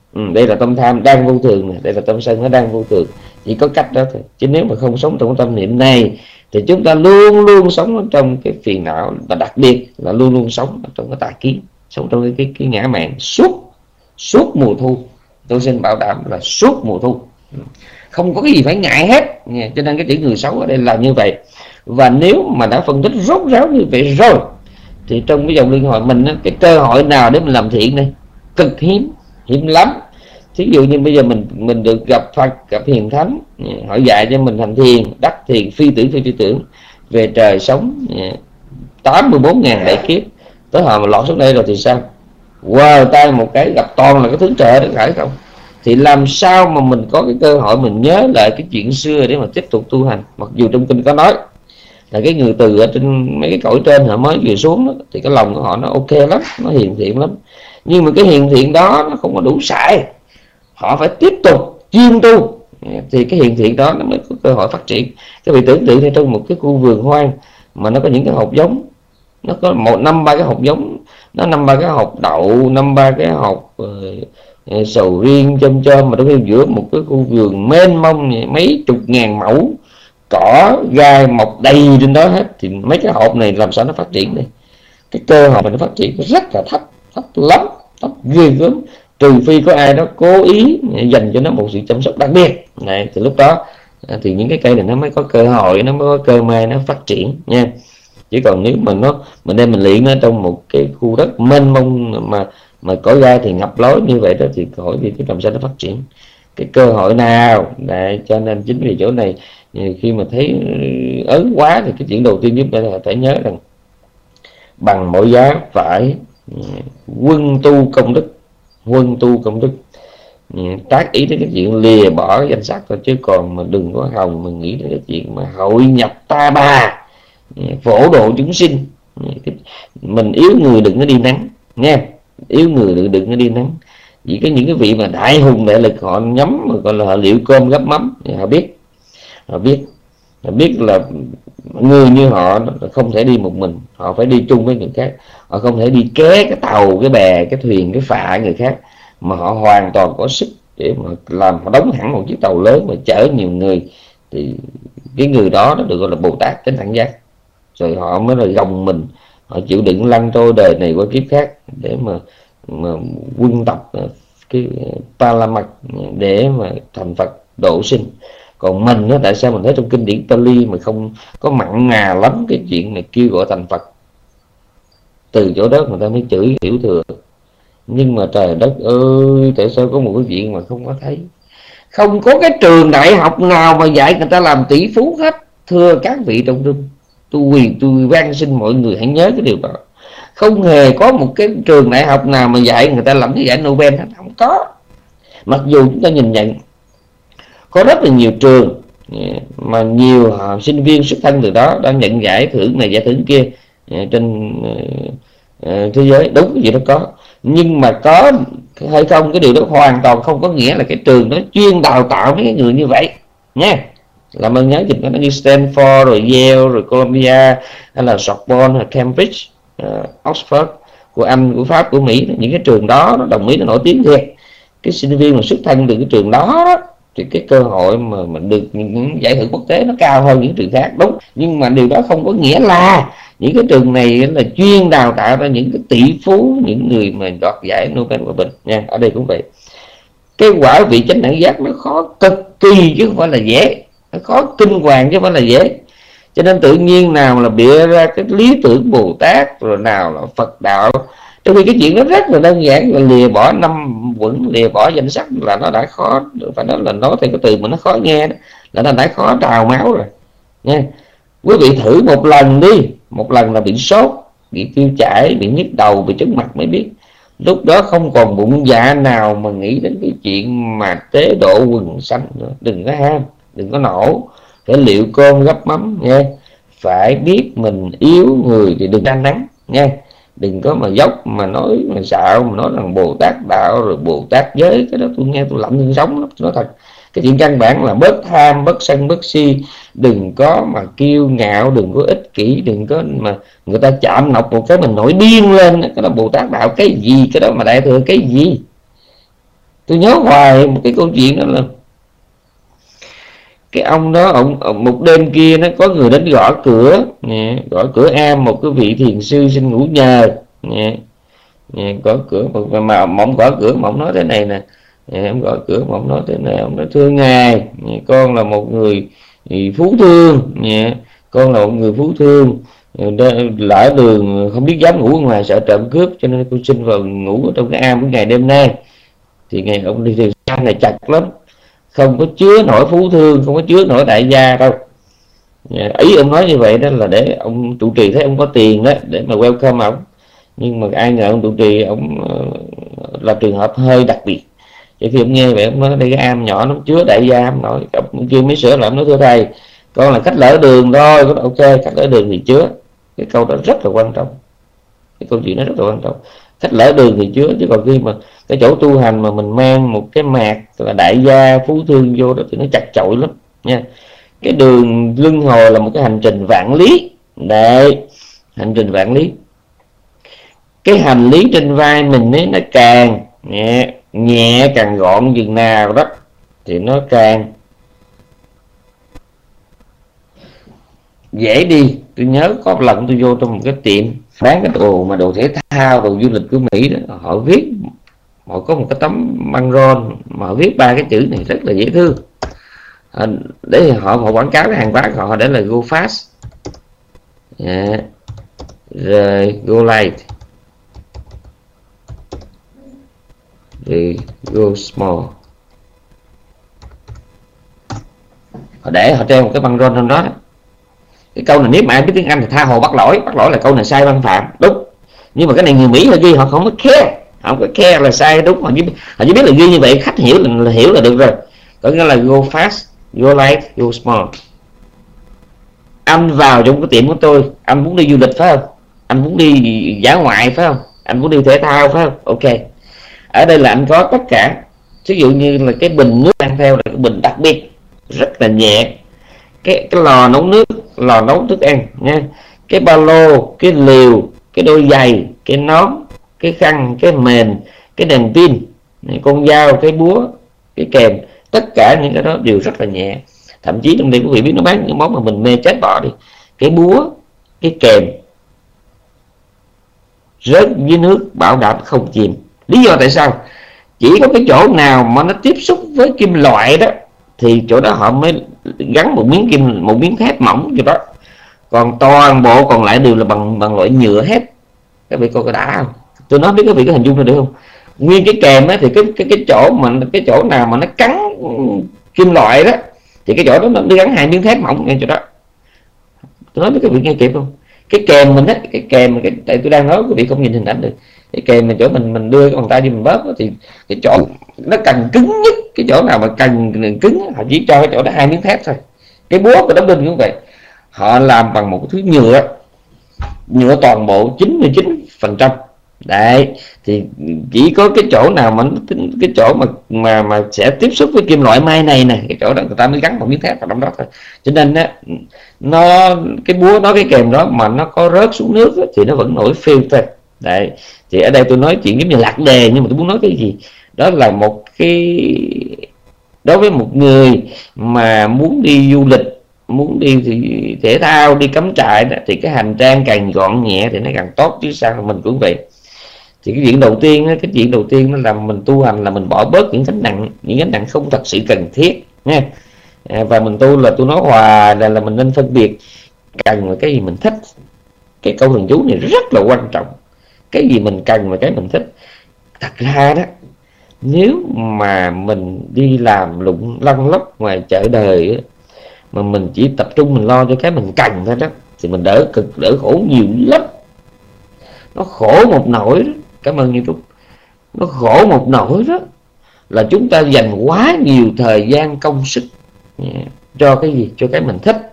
Ừ, đây là tâm tham đang vô thường này, đây là tâm sân nó đang vô thường. Chỉ có cách đó thôi, chứ nếu mà không sống trong tâm niệm này thì chúng ta luôn luôn sống trong cái phiền não, và đặc biệt là luôn luôn sống trong cái tà kiến, sống trong cái cái, cái ngã mạn suốt suốt mùa thu. Tôi xin bảo đảm là suốt mùa thu, không có cái gì phải ngại hết. Cho nên cái chữ người xấu ở đây là như vậy. Và nếu mà đã phân tích rốt ráo như vậy rồi thì trong cái dòng luân hồi mình, cái cơ hội nào để mình làm thiện này cực hiếm, hiếm lắm. Thí dụ như bây giờ mình mình được gặp Phật, gặp hiền thánh, họ dạy cho mình hành thiền, đắc thiền phi tưởng phi phi tưởng, về trời sống tám mươi bốn ngàn đại kiếp, tới hồi mà lọt xuống đây rồi thì sao? Wow, tay một cái gặp toàn là cái thứ trời đó, phải không? Thì làm sao mà mình có cái cơ hội mình nhớ lại cái chuyện xưa để mà tiếp tục tu hành? Mặc dù trong kinh có nói là cái người từ ở trên mấy cái cõi trên họ mới vừa xuống đó, thì cái lòng của họ nó ok lắm, nó hiền thiện lắm, nhưng mà cái hiền thiện đó nó không có đủ xài, họ phải tiếp tục chuyên tu thì cái hiền thiện đó nó mới có cơ hội phát triển. Các vị tưởng tượng trong một cái khu vườn hoang mà nó có những cái hột giống, nó có một năm ba cái hột giống, nó năm ba cái hột đậu, năm ba cái hột uh, sầu riêng chôm chôm, mà đôi khi giữa một cái khu vườn mênh mông mấy chục ngàn mẫu cỏ gai mọc đầy trên đó hết, thì mấy cái hộp này làm sao nó phát triển đây? Cái cơ hội mà nó phát triển rất là thấp, thấp lắm, thấp ghê gớm, trừ phi có ai đó cố ý dành cho nó một sự chăm sóc đặc biệt này, thì lúc đó thì những cái cây này nó mới có cơ hội, nó mới có cơ may nó phát triển nha. Chứ còn nếu mà nó mình đem mình luyện nó trong một cái khu đất mênh mông mà mà cỏ gai thì ngập lối như vậy đó, thì hỏi gì cái làm sao nó phát triển, cái cơ hội nào đấy. Cho nên chính vì chỗ này khi mà thấy ớn quá thì cái chuyện đầu tiên chúng ta phải nhớ rằng bằng mọi giá phải quân tu công đức, quân tu công đức, tác ý đến cái chuyện lìa bỏ danh sắc thôi, chứ còn mà đừng có hòng mà nghĩ đến cái chuyện mà hội nhập ta bà, phổ độ chúng sinh. Mình yếu người đừng có đi nắng nghe, yếu người đừng đừng có đi nắng. Vì cái những cái vị mà đại hùng đại lực họ nhắm mà gọi là họ liệu cơm gấp mắm, họ biết, họ biết họ biết là người như họ không thể đi một mình, họ phải đi chung với người khác, họ không thể đi ké cái tàu, cái bè, cái thuyền, cái phà người khác, mà họ hoàn toàn có sức để mà làm, họ đóng hẳn một chiếc tàu lớn mà chở nhiều người, thì cái người đó nó được gọi là Bồ Tát chánh đẳng giác. Rồi họ mới là gồng mình, họ chịu đựng lăn trôi đời này qua kiếp khác để mà, mà quân tập cái Palamak để mà thành Phật độ sinh. Còn mình đó, tại sao mình thấy trong kinh điển Pali mà không có mặn ngà lắm cái chuyện này kêu gọi thành Phật? Từ chỗ đó người ta mới chửi tiểu thừa. Nhưng mà trời đất ơi, tại sao có một cái chuyện mà không có thấy? Không có cái trường đại học nào mà dạy người ta làm tỷ phú hết. Thưa các vị trong rừng, tôi quyền tôi van xin mọi người hãy nhớ cái điều đó. Không hề có một cái trường đại học nào mà dạy người ta làm cái giải Nobel hết, không có. Mặc dù chúng ta nhìn nhận có rất là nhiều trường mà nhiều uh, sinh viên xuất thân từ đó đã nhận giải thưởng này giải thưởng kia uh, trên uh, thế giới, đúng cái gì đó có. Nhưng mà có hay không, cái điều đó hoàn toàn không có nghĩa là cái trường đó chuyên đào tạo mấy người như vậy nha. Làm ơn nhớ dịch nó như Stanford rồi Yale rồi Columbia hay là Sorbonne hay Cambridge, uh, Oxford của Anh, của Pháp, của Mỹ, những cái trường đó nó đồng ý nó nổi tiếng thiệt. Cái sinh viên mà xuất thân từ cái trường đó, đó thì cái cơ hội mà mình được những giải thưởng quốc tế nó cao hơn những trường khác, đúng. Nhưng mà điều đó không có nghĩa là những cái trường này là chuyên đào tạo ra những cái tỷ phú, những người mà đoạt giải Nobel hòa bình nha. Ở đây cũng vậy, cái quả vị chánh đẳng giác nó khó cực kỳ chứ không phải là dễ, nó khó kinh hoàng chứ không phải là dễ. Cho nên tự nhiên nào là bịa ra cái lý tưởng Bồ Tát, rồi nào là Phật đạo, trong khi cái chuyện đó rất là đơn giản, là lìa bỏ năm quẩn, lìa bỏ danh sắc là nó đã khó, phải nói là nói theo cái từ mà nó khó nghe đó, là nó đã khó trào máu rồi nha. Quý vị thử một lần đi, một lần là bị sốt, bị tiêu chảy, bị nhức đầu, bị chóng mặt mới biết. Lúc đó không còn bụng dạ nào mà nghĩ đến cái chuyện mà tế độ quần sanh nữa. Đừng có ham, đừng có nổ, phải liệu cơm gấp mắm nha. Phải biết mình yếu người thì đừng ăn nắng nha. Đừng có mà dốc mà nói mà xạo, mà nói rằng Bồ Tát đạo rồi Bồ Tát giới, cái đó tôi nghe tôi lạnh nhân sống lắm. Nói thật, cái chuyện căn bản là bớt tham, bớt sân, bớt si. Đừng có mà kiêu ngạo, đừng có ích kỷ, đừng có mà người ta chạm nọc một cái mình nổi điên lên. Cái đó Bồ Tát đạo cái gì, cái đó mà đại thừa cái gì? Tôi nhớ hoài một cái câu chuyện đó là cái ông đó, ông, ông một đêm kia nó có người đến gõ cửa nè, gõ cửa am, một cái vị thiền sư xin ngủ nhờ nè, nè gõ cửa mà, mà ông gõ cửa mà ông nói thế này nè, nè ông gõ cửa mà ông nói thế này, ông nói thưa ngài, nè, con là một người phú thương, nè con là một người phú thương, lỡ đường không biết dám ngủ ở ngoài sợ trộm cướp, cho nên tôi xin vào ngủ ở trong cái am của ngài đêm nay. Thì ngày ông đi thiền am này chặt lắm, không có chứa nổi phú thương, không có chứa nổi đại gia đâu. Ý ông nói như vậy đó là để ông trụ trì thấy ông có tiền đó để mà welcome ông, nhưng mà ai ngờ ông trụ trì ông là trường hợp hơi đặc biệt. Thì khi ông nghe vậy ông nói đây cái am nhỏ nó chứa đại gia, ông nói ông chưa mới sửa lại, ông nói thưa thầy con là khách lỡ đường thôi. Ok, khách lỡ đường thì chứa. Cái câu đó rất là quan trọng, cái câu chuyện đó rất là quan trọng. Khách lỡ đường thì chứa, chứ còn khi mà cái chỗ tu hành mà mình mang một cái mạc là đại gia phú thương vô đó thì nó chặt chội lắm nha. Cái đường luân hồi là một cái hành trình vạn lý đấy, hành trình vạn lý. Cái hành lý trên vai mình ấy, nó càng nhẹ, nhẹ càng gọn chừng nào đó thì nó càng dễ đi. Tôi nhớ có một lần tôi vô trong một cái tiệm bán cái đồ mà đồ thể thao, đồ du lịch của Mỹ đó, họ viết, họ có một cái tấm băng rôn mà họ viết ba cái chữ này rất là dễ thương. À, để họ họ quảng cáo cái hàng hóa của họ để là go fast, yeah. Rồi go light, rồi go small. Họ để họ treo một cái băng rôn trong đó. Cái câu này nếu mà ai biết tiếng Anh thì tha hồ bắt lỗi, bắt lỗi là câu này sai văn phạm, đúng. Nhưng mà cái này người Mỹ là ghi họ không có care, họ không có care là sai đúng, họ chỉ, họ chỉ biết là ghi như vậy, khách hiểu là, là hiểu là được rồi. Có nghĩa là go fast, go light, go small. Anh vào trong cái tiệm của tôi, anh muốn đi du lịch phải không? Anh muốn đi dã ngoại phải không? Anh muốn đi thể thao phải không? Ok. Ở đây là anh có tất cả. Ví dụ như là cái bình nước mang theo là cái bình đặc biệt, rất là nhẹ. Cái, cái lò nấu nước, lò nấu thức ăn nha. Cái ba lô, cái liều, cái đôi giày, cái nón, cái khăn, cái mền, cái đèn pin, con dao, cái búa, cái kềm. Tất cả những cái đó đều rất là nhẹ. Thậm chí trong đây quý vị biết nó bán những món mà mình mê chết bỏ đi. Cái búa, cái kềm rớt dưới nước bảo đảm không chìm. Lý do tại sao? Chỉ có cái chỗ nào mà nó tiếp xúc với kim loại đó thì chỗ đó họ mới gắn một miếng kim, một miếng thép mỏng cho đó. Còn toàn bộ còn lại đều là bằng bằng loại nhựa hết. Các vị coi có đã không? Tôi nói biết các vị có hình dung ra được không? Nguyên cái kèm á thì cái cái cái chỗ mà cái chỗ nào mà nó cắn kim loại đó thì cái chỗ đó nó gắn hai miếng thép mỏng ngay chỗ đó. Tôi nói với các vị nghe kịp không? Cái kèm mình á, cái kèm cái tại tôi đang nói quý vị không nhìn hình ảnh được. Cái kèm mình chỗ mình mình đưa cái bàn tay đi mình bóp thì cái chỗ nó cần cứng nhất, cái chỗ nào mà cần cứng họ chỉ cho cái chỗ đó hai miếng thép thôi. Cái búa của đóng đinh cũng vậy, họ làm bằng một cái thứ nhựa, nhựa toàn bộ chín mươi chín phần trăm. Đấy, thì chỉ có cái chỗ nào mà cái chỗ mà mà mà sẽ tiếp xúc với kim loại mai này nè, cái chỗ đó người ta mới gắn một miếng thép vào trong đó thôi. Cho nên á, nó cái búa đó, cái kèm đó mà nó có rớt xuống nước á, thì nó vẫn nổi phiêu thôi. Đấy, thì ở đây tôi nói chuyện giống như lạc đề, nhưng mà tôi muốn nói cái gì đó là một cái, đối với một người mà muốn đi du lịch, muốn đi thì thể thao, đi cắm trại đó, thì cái hành trang càng gọn nhẹ thì nó càng tốt, chứ sao mình cũng vậy. Thì cái chuyện đầu tiên, cái chuyện đầu tiên nó là mình tu hành là mình bỏ bớt những gánh nặng, những gánh nặng không thật sự cần thiết nha. À, và mình tu là tôi nói hòa là, là mình nên phân biệt cần và cái gì mình thích. Cái câu thần chú này rất là quan trọng, cái gì mình cần và cái mình thích. Thật ra đó, nếu mà mình đi làm lụng lăn lóc ngoài chợ đời mà mình chỉ tập trung mình lo cho cái mình cần thôi đó, thì mình đỡ cực, đỡ khổ nhiều lắm. Nó khổ một nỗi đó, cảm ơn như Trúc, nó khổ một nỗi đó là chúng ta dành quá nhiều thời gian công sức cho cái gì, cho cái mình thích.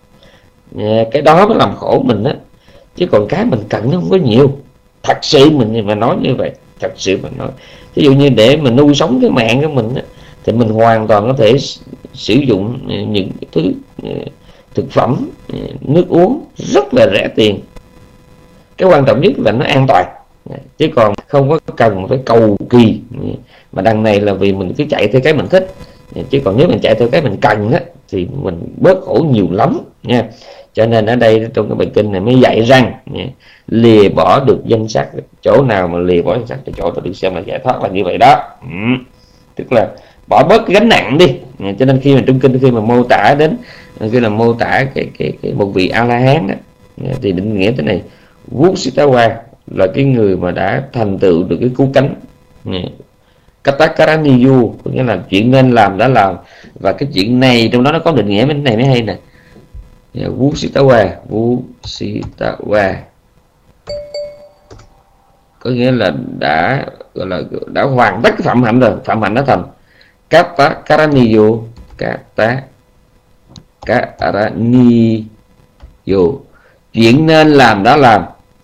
Cái đó mới làm khổ mình á, chứ còn cái mình cần nó không có nhiều. Thật sự mình mà nói như vậy, thật sự mình nói, ví dụ như để mình nuôi sống cái mạng của mình á, thì mình hoàn toàn có thể sử dụng những thứ thực phẩm, nước uống rất là rẻ tiền. Cái quan trọng nhất là nó an toàn. chứ còn không có cần phải cầu kỳ. Mà đằng này là vì mình cứ chạy theo cái mình thích, chứ còn nếu mình chạy theo cái mình cần á thì mình bớt khổ nhiều lắm nha. Cho nên ở đây trong cái bài kinh này mới dạy rằng nha, lìa bỏ được danh sắc, chỗ nào mà lìa bỏ danh sắc thì chỗ đó được xem là giải thoát là như vậy đó. Ừ. Tức là bỏ bớt cái gánh nặng đi. Cho nên khi mà trong kinh khi mà mô tả đến khi là mô tả cái cái, cái một vị A La Hán đó, thì định nghĩa thế này: Vussitawa là cái người mà đã thành tựu được cái cứu cánh. Katakaraniyu có nghĩa là chuyện nên làm đã làm, và cái chuyện này trong đó nó có định nghĩa bên này mới hay nè. Vussitawa, Vussitawa có nghĩa là đã gọi là đã hoàn tất cái phạm hạnh rồi, phạm hạnh đã thành. Katakaraniyu, Katakaraniyu, chuyện nên làm đã làm.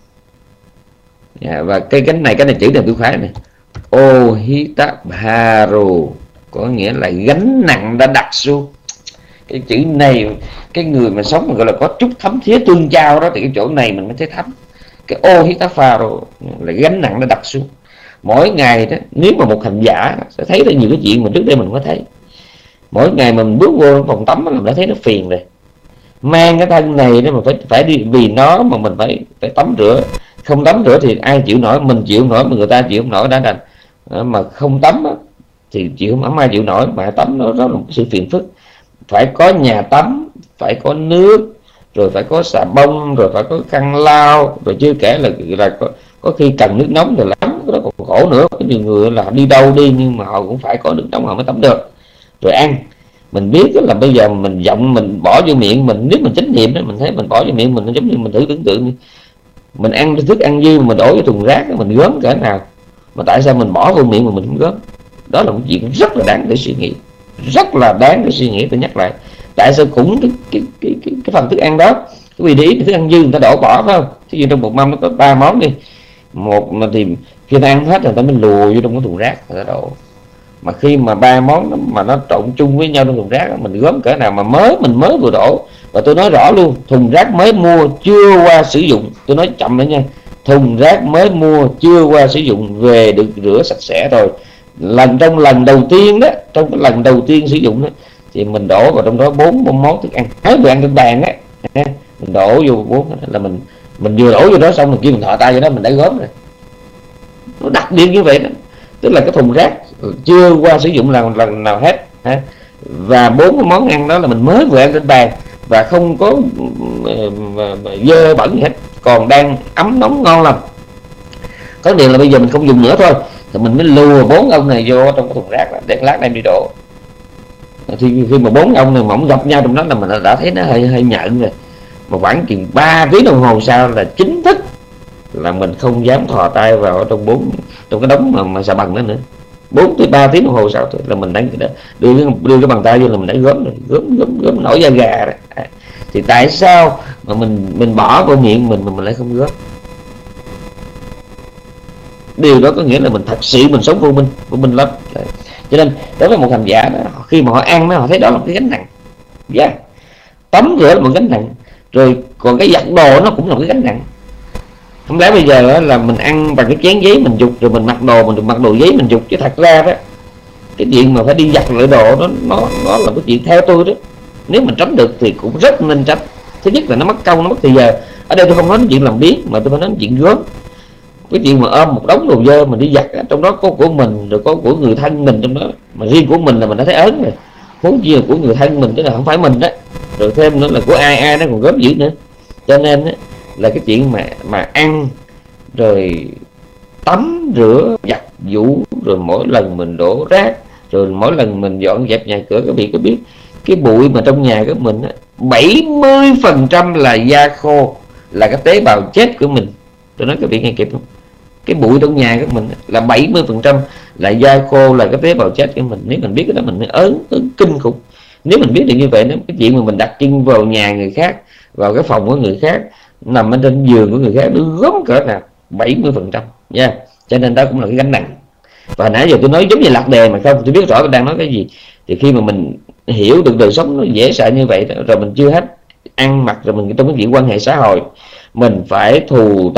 Và cái cái này cái này chữ này tôi khái này, Ohitabharo có nghĩa là gánh nặng đã đặt xuống. Cái chữ này cái người mà sống mà gọi là có chút thấm thía tương giao đó thì cái chỗ này mình mới thấy thấm. Cái Ohitabharo là gánh nặng đã đặt xuống. Mỗi ngày đó, nếu mà một hành giả sẽ thấy được nhiều cái chuyện mà trước đây mình không có thấy. Mỗi ngày mà mình bước vô phòng tắm mình đã thấy nó phiền rồi. Mang cái thân này đó mà phải phải đi vì nó mà mình phải phải tắm rửa. Không tắm rửa thì ai chịu nổi, mình chịu nổi mà người ta chịu không nổi đã đành. Mà không tắm thì chịu không ai chịu nổi, mà tắm nó rất là một sự phiền phức. Phải có nhà tắm, phải có nước, rồi phải có xà bông, rồi phải có khăn lau, rồi chưa kể là là có, có khi cần nước nóng thì lắm, đó còn khổ nữa. Có nhiều người là đi đâu đi nhưng mà họ cũng phải có nước nóng họ mới tắm được. Rồi ăn, mình biết là bây giờ mình giọng mình bỏ vô miệng mình, nếu mình chánh niệm đó mình thấy mình bỏ vô miệng mình nó giống như mình thử tưởng tượng đi. Mình ăn thức ăn dư mình đổ vô thùng rác mình gớm cỡ nào, mà tại sao mình bỏ vô miệng mà mình không gớm? Đó là một chuyện rất là đáng để suy nghĩ, rất là đáng để suy nghĩ. Tôi nhắc lại, tại sao cũng cái cái cái cái, cái phần thức ăn đó, cái vì để ý thức ăn dư người ta đổ bỏ phải không? Thí dụ trong một mâm nó có ba món đi, một mà thì khi ta ăn hết rồi ta mới lùa vô trong cái thùng rác người ta đổ. Mà khi mà ba món đó, mà nó trộn chung với nhau trong thùng rác mình gớm cỡ nào mà mới mình mới vừa đổ. Và tôi nói rõ luôn, thùng rác mới mua chưa qua sử dụng, tôi nói chậm nữa nha, thùng rác mới mua chưa qua sử dụng về được rửa sạch sẽ rồi. Lần trong lần đầu tiên đó, trong cái lần đầu tiên sử dụng đó thì mình đổ vào trong đó bốn món thức ăn, mới vừa ăn trên bàn á, mình đổ vô bốn là mình mình vừa đổ vô đó xong mình kia mình thọ tay vô đó mình đã gớm rồi. Nó đặc biệt như vậy đó, tức là cái thùng rác chưa qua sử dụng lần lần nào hết ha. Và bốn cái món ăn đó là mình mới vừa ăn trên bàn và không có dơ bẩn gì hết, còn đang ấm nóng ngon lành. Có điều là bây giờ mình không dùng nữa thôi thì mình mới lùa bốn ông này vô trong cái thùng rác để lát đem đi đổ. Thì khi mà bốn ông này mỏng gặp nhau trong đó là mình đã thấy nó hơi hơi nhợn rồi. Mà khoảng chừng ba tiếng đồng hồ sau là chính thức là mình không dám thò tay vào trong bốn trong cái đống mà, mà xà bần đó nữa. Bốn tới ba tiếng đồng hồ sau là mình đã đưa đưa cái bàn tay vô là mình đã gớm rồi, gớm gớm gớm nổi da gà rồi. À, thì tại sao mà mình mình bỏ vào miệng mình mà mình lại không gớm? Điều đó có nghĩa là mình thật sự mình sống vô minh, vô minh lắm. Đấy. Cho nên đối với một hành giả đó, khi mà họ ăn đó, họ thấy đó là một cái gánh nặng. Yeah. Tắm rửa là một gánh nặng, rồi còn cái giặt đồ nó cũng là một cái gánh nặng. Không lẽ bây giờ là mình ăn bằng cái chén giấy mình dục, rồi mình mặc đồ mình mặc đồ giấy mình dục, chứ thật ra đó cái chuyện mà phải đi giặt lại đồ đó nó nó là cái chuyện theo tôi đó, nếu mình tránh được thì cũng rất nên tránh. Thứ nhất là nó mất công, nó mất thời giờ. Ở đây tôi không nói đến chuyện làm biếng mà tôi phải nói đến chuyện gớm. Cái chuyện mà ôm một đống đồ dơ mình đi giặt, trong đó có của mình rồi có của người thân mình trong đó, mà riêng của mình là mình đã thấy ớn rồi, huống chi là của người thân mình, tức là không phải mình đó, rồi thêm nữa là của ai ai nó còn gớm dữ nữa. Cho nên đó, là cái chuyện mà mà ăn rồi tắm rửa giặt giũ, rồi mỗi lần mình đổ rác, rồi mỗi lần mình dọn dẹp nhà cửa, các vị có biết cái bụi mà trong nhà của mình bảy mươi phần trăm là da khô, là cái tế bào chết của mình. Tôi nói các vị nghe kịp không? Cái bụi trong nhà của mình là bảy mươi phần trăm là da khô, là cái tế bào chết của mình. Nếu mình biết cái đó mình mới ớn, ớn kinh khủng. Nếu mình biết được như vậy, cái chuyện mà mình đặt chân vào nhà người khác, vào cái phòng của người khác, nằm ở trên giường của người khác, nó gớm cỡ nào, bảy mươi phần trăm nha. Cho nên đó cũng là cái gánh nặng. Và nãy giờ tôi nói giống như lạc đề mà không, tôi biết rõ tôi đang nói cái gì. Thì khi mà mình hiểu được đời sống nó dễ sợ như vậy, rồi mình chưa hết ăn mặc, rồi mình trong cái chuyện quan hệ xã hội mình phải thù ta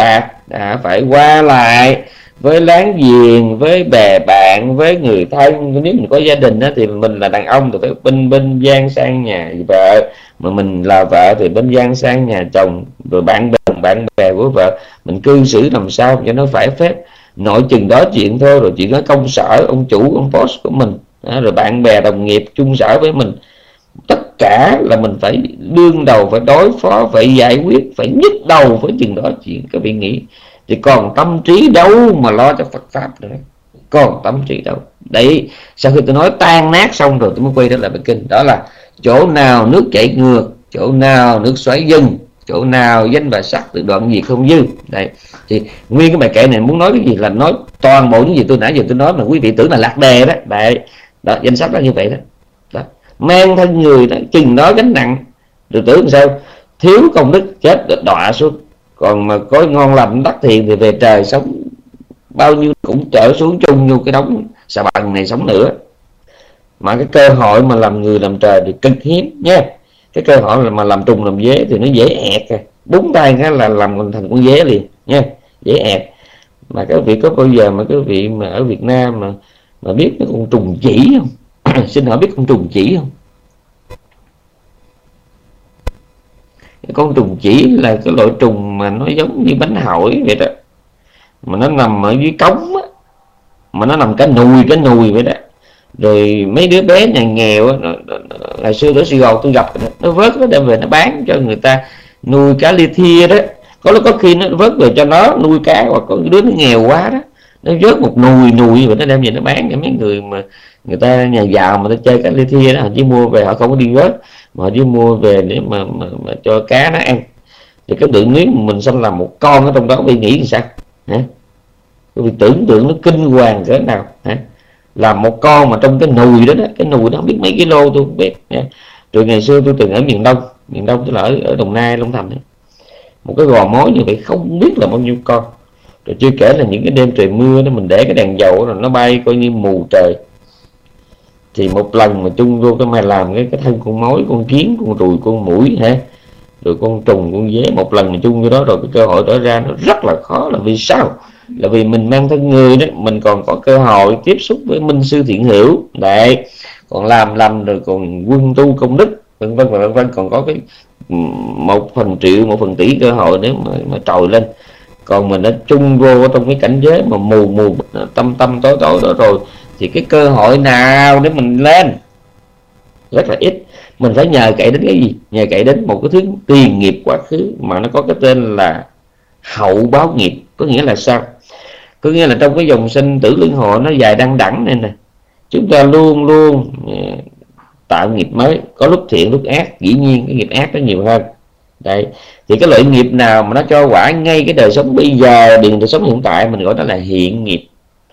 đã phải qua lại với láng giềng, với bè bạn, với người thân. Nếu mình có gia đình đó, thì mình là đàn ông thì phải bên bên gian sang nhà vợ, mà mình là vợ thì bên gian sang nhà chồng. Rồi bạn bè bạn bè của vợ mình cư xử làm sao cho nó phải phép, nội chừng đó chuyện thôi. Rồi chuyện đó công sở, ông chủ ông boss của mình đó, rồi bạn bè đồng nghiệp chung sở với mình, tất cả là mình phải đương đầu, phải đối phó, phải giải quyết, phải nhức đầu với chừng đó chuyện. Các vị nghĩ thì còn tâm trí đâu mà lo cho Phật pháp nữa, còn tâm trí đâu. Đấy, sau khi tôi nói tan nát xong rồi tôi mới quay trở lại bài kinh. Đó là chỗ nào nước chảy ngược, chỗ nào nước xoáy dừng, chỗ nào danh và sắc tự đoạn diệt không dư. Đấy, thì nguyên cái bài kệ này muốn nói cái gì là nói toàn bộ những gì tôi nãy giờ tôi nói mà quý vị tưởng là lạc đề đó. Đấy, đó, danh sách là như vậy đó. Đó, mang thân người đó, chừng đó gánh nặng, rồi tưởng sao thiếu công đức chết đọa xuống, còn mà có ngon lành đắc thiện thì về trời sống bao nhiêu cũng trở xuống chung vô cái đống xà bằng này sống nữa. Mà cái cơ hội mà làm người làm trời thì cực hiếm nha. Cái cơ hội mà làm trùng làm dế thì nó dễ ẹt, búng tay cái là làm thành con dế liền nha, dễ ẹt. Mà các vị có bao giờ mà các vị mà ở Việt Nam mà mà biết cái con trùng chỉ không? Xin hỏi biết con trùng chỉ không? Con trùng chỉ là cái loại trùng mà nó giống như bánh hỏi vậy đó, mà nó nằm ở dưới cống á, mà nó nằm cái nùi cái nùi vậy đó. Rồi mấy đứa bé nhà nghèo á, ngày xưa ở Sài Gòn tôi gặp nó, nó vớt nó đem về nó bán cho người ta nuôi cá lia thia đó. Có lúc có khi nó vớt về cho nó nuôi cá, hoặc có đứa nó nghèo quá đó, nó vớt một nùi nùi và nó đem về nó bán cho mấy người mà người ta nhà giàu mà ta chơi cá lia thia đó. Họ chỉ mua về, họ không có đi vớt mà họ chỉ mua về để mà, mà, mà cho cá nó ăn. Thì cái tượng nếu mình xâm làm một con ở trong đó, bị nghĩ thì sao hả? Vì tưởng tượng nó kinh hoàng cỡ nào hả? Làm một con mà trong cái nùi đó, đó cái nùi đó không biết mấy kilo tôi không biết nha. Rồi ngày xưa tôi từng ở miền Đông, miền Đông tôi ở ở Đồng Nai, Long Thành ấy. Một cái gò mối như vậy không biết là bao nhiêu con. Rồi chưa kể là những cái đêm trời mưa đó, mình để cái đèn dầu rồi nó bay coi như mù trời. Thì một lần mà chung vô cái mà làm cái cái thân con mối, con kiến, con ruồi, con muỗi ha, rồi con trùng, con dế, một lần mà chung vô đó rồi cái cơ hội đó ra nó rất là khó. Là vì sao? Là vì mình mang thân người đó, mình còn có cơ hội tiếp xúc với minh sư thiện hữu đấy, còn làm làm rồi còn quân tu công đức vân vân và vân vân, còn có cái một phần triệu, một phần tỷ cơ hội nếu mà, mà trồi lên. Còn mình đã chung vô trong cái cảnh giới mà mù mù tâm tâm tối tối đó rồi thì cái cơ hội nào để mình lên rất là ít. Mình phải nhờ cậy đến cái gì? Nhờ cậy đến một cái thứ tiền nghiệp quá khứ mà nó có cái tên là hậu báo nghiệp. Có nghĩa là sao? Có nghĩa là trong cái dòng sinh tử luân hồi nó dài đăng đẳng này nè, chúng ta luôn luôn tạo nghiệp mới, có lúc thiện lúc ác. Dĩ nhiên cái nghiệp ác nó nhiều hơn. Đấy, thì cái loại nghiệp nào mà nó cho quả ngay cái đời sống bây giờ, điện đời sống hiện tại, mình gọi đó là hiện nghiệp.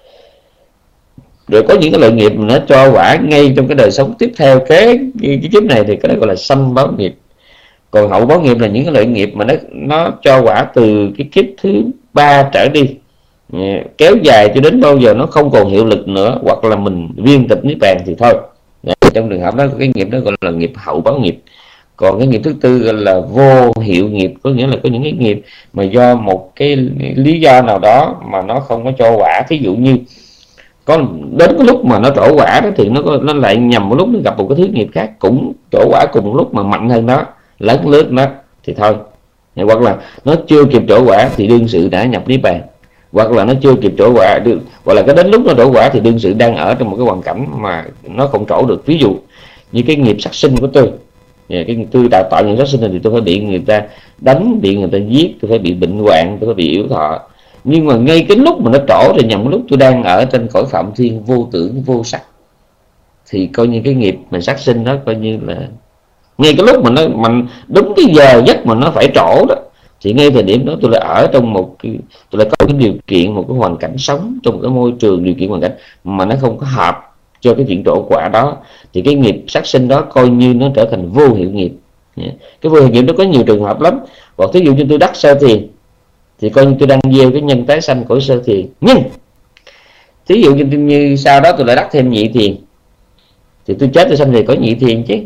Rồi có những cái loại nghiệp mà nó cho quả ngay trong cái đời sống tiếp theo cái cái, cái kiếp này thì cái đó gọi là sanh báo nghiệp. Còn hậu báo nghiệp là những cái loại nghiệp mà nó nó cho quả từ cái kiếp thứ ba trở đi, kéo dài cho đến bao giờ nó không còn hiệu lực nữa, hoặc là mình viên tịch niết bàn thì thôi. Trong trường hợp đó cái nghiệp đó gọi là nghiệp hậu báo nghiệp. Còn cái nghiệp thứ tư gọi là vô hiệu nghiệp, có nghĩa là có những cái nghiệp mà do một cái lý do nào đó mà nó không có cho quả. Thí dụ như có đến cái lúc mà nó trổ quả đó thì nó có, nó lại nhằm một lúc nó gặp một cái thứ nghiệp khác cũng trổ quả cùng một lúc mà mạnh hơn nó, lớn lướt nó thì thôi. Hoặc là nó chưa kịp trổ quả thì đương sự đã nhập niết bàn, hoặc là nó chưa kịp trổ quả được, hoặc là cái đến lúc nó trổ quả thì đương sự đang ở trong một cái hoàn cảnh mà nó không trổ được. Ví dụ như cái nghiệp sát sinh của tôi, cái tôi tạo tạo những sát sinh này thì tôi phải bị người ta đánh, bị người ta giết, tôi phải bị bệnh hoạn, tôi phải bị yếu thọ. Nhưng mà ngay cái lúc mà nó trổ thì nhằm lúc tôi đang ở trên cõi phạm thiên vô tưởng vô sắc, thì coi như cái nghiệp mà sát sinh đó coi như là ngay cái lúc mà nó mình đúng cái giờ giấc mà nó phải trổ đó, thì ngay thời điểm đó tôi lại ở trong một cái, tôi lại có cái điều kiện, một cái hoàn cảnh sống trong một cái môi trường, điều kiện hoàn cảnh mà nó không có hợp cho cái chuyện trổ quả đó, thì cái nghiệp sát sinh đó coi như nó trở thành vô hiệu nghiệp. Cái vô hiệu nghiệp nó có nhiều trường hợp lắm. Hoặc thí dụ như tôi đắc sơ thiền thì coi như tôi đang gieo cái nhân tái sanh của sơ thiền. Nhưng thí dụ như, như sau đó tôi lại đắc thêm nhị thiền thì tôi chết tôi sanh về có nhị thiền chứ.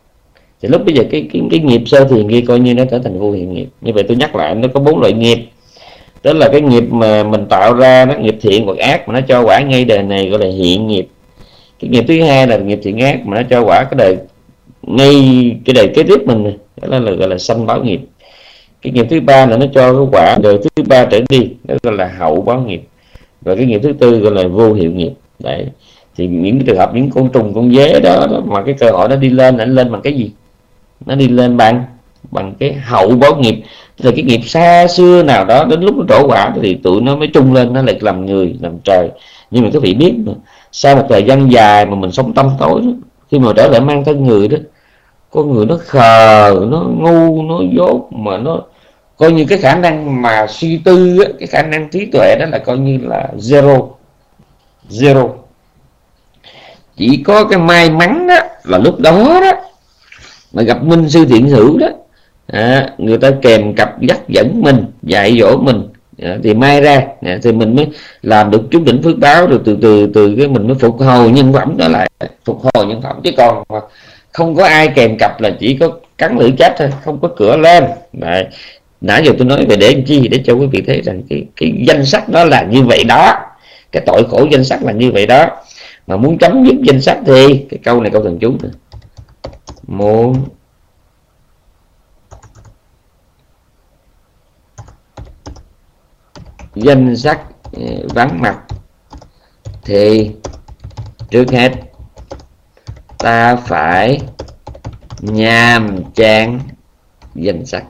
Thì lúc bây giờ cái cái, cái nghiệp sơ thiền kia coi như nó trở thành vô hiệu nghiệp. Như vậy tôi nhắc lại, nó có bốn loại nghiệp. Tức là cái nghiệp mà mình tạo ra, nó nghiệp thiện hoặc ác mà nó cho quả ngay đời này gọi là hiện nghiệp. Cái nghiệp thứ hai là nghiệp thiện ác mà nó cho quả cái đời ngay cái đời kế tiếp mình, đó là, là gọi là sanh báo nghiệp. Cái nghiệp thứ ba là nó cho cái quả đời thứ ba trở đi, đó gọi là hậu báo nghiệp. Và cái nghiệp thứ tư gọi là vô hiệu nghiệp. Đấy, thì những trường hợp những con trùng con dế đó, đó mà cái cơ hội nó đi lên, nó lên bằng cái gì? Nó đi lên bằng bằng cái hậu báo nghiệp. Là cái nghiệp xa xưa nào đó đến lúc nó trổ quả thì tụi nó mới trung lên, nó lại làm người làm trời. Nhưng mà các vị biết mà, sau một thời gian dài mà mình sống tăm tối đó, khi mà trở lại mang thân người đó, con người nó khờ, nó ngu, nó dốt, mà nó coi như cái khả năng mà suy tư á, cái khả năng trí tuệ đó là coi như là zero. Zero. Chỉ có cái may mắn đó là lúc đó đó mà gặp minh sư thiện hữu đó, à, người ta kèm cặp dắt dẫn mình, dạy dỗ mình, à, thì may ra à, thì mình mới làm được chút đỉnh phước báo, rồi từ từ từ cái mình mới phục hồi nhân phẩm đó lại, phục hồi nhân phẩm. Chứ còn mà không có ai kèm cặp là chỉ có cắn lưỡi chết thôi, không có cửa lên. Đấy. Nãy giờ tôi nói về để làm chi, để cho quý vị thấy rằng cái, cái danh sách đó là như vậy đó, cái tội khổ danh sách là như vậy đó. Mà muốn chấm dứt danh sách thì cái câu này câu thần chú này. Muốn danh sách vắng mặt thì trước hết ta phải nhàm chán danh sách.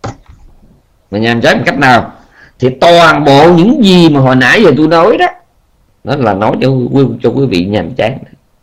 Mà nhàm chán bằng cách nào? Thì toàn bộ những gì mà hồi nãy giờ tôi nói đó, nó là nói cho quý, cho quý vị nhàm chán.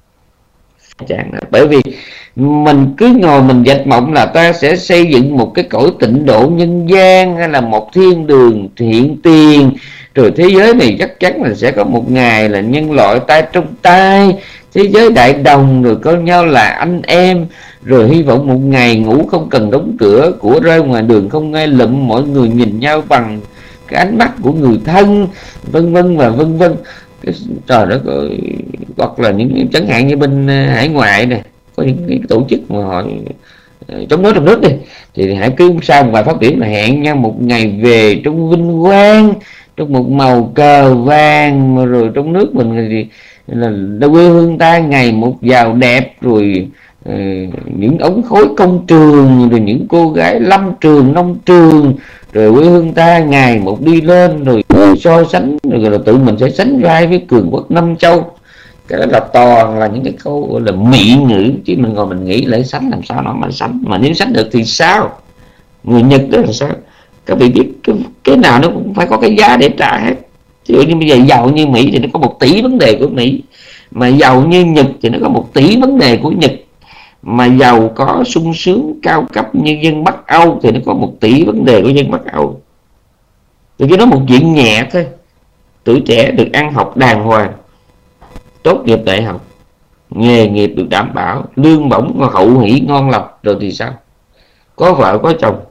Chán. Bởi vì mình cứ ngồi mình dạch mộng là ta sẽ xây dựng một cái cõi tịnh độ nhân gian, hay là một thiên đường thiện tiền, rồi thế giới này chắc chắn là sẽ có một ngày là nhân loại tay trong tay, thế giới đại đồng, rồi coi nhau là anh em, rồi hy vọng một ngày ngủ không cần đóng cửa, của rơi ngoài đường không ai lụm, mọi người nhìn nhau bằng cái ánh mắt của người thân, vân vân và vân vân. Trời đất ơi, hoặc là những chẳng hạn như bên hải ngoại này, có những cái tổ chức mà họ chống đối trong nước đi, thì hãy cứ sau một vài phát biểu là hẹn nhau một ngày về trong vinh quang, trong một màu cờ vàng, rồi trong nước mình thì là, là quê hương ta ngày một giàu đẹp, rồi uh, những ống khối công trường, rồi những cô gái lâm trường nông trường, rồi quê hương ta ngày một đi lên, rồi so sánh, rồi, rồi tự mình sẽ sánh vai với cường quốc năm châu. Cái đó là toàn là những cái câu gọi là mỹ ngữ, chứ mình ngồi mình nghĩ lại sánh làm sao nó mà sánh. Mà nếu sánh được thì sao? Người Nhật đó là sao? Các vị biết cái, cái nào nó cũng phải có cái giá để trả hết. Ví dụ như bây giờ giàu như Mỹ thì nó có một tỷ vấn đề của Mỹ, mà giàu như Nhật thì nó có một tỷ vấn đề của Nhật, mà giàu có sung sướng cao cấp như dân Bắc Âu thì nó có một tỷ vấn đề của dân Bắc Âu. Thì cái đó một chuyện nhẹ thôi. Tuổi trẻ được ăn học đàng hoàng, tốt nghiệp đại học, nghề nghiệp được đảm bảo, lương bổng hậu hỷ ngon lành, rồi thì sao? Có vợ có chồng,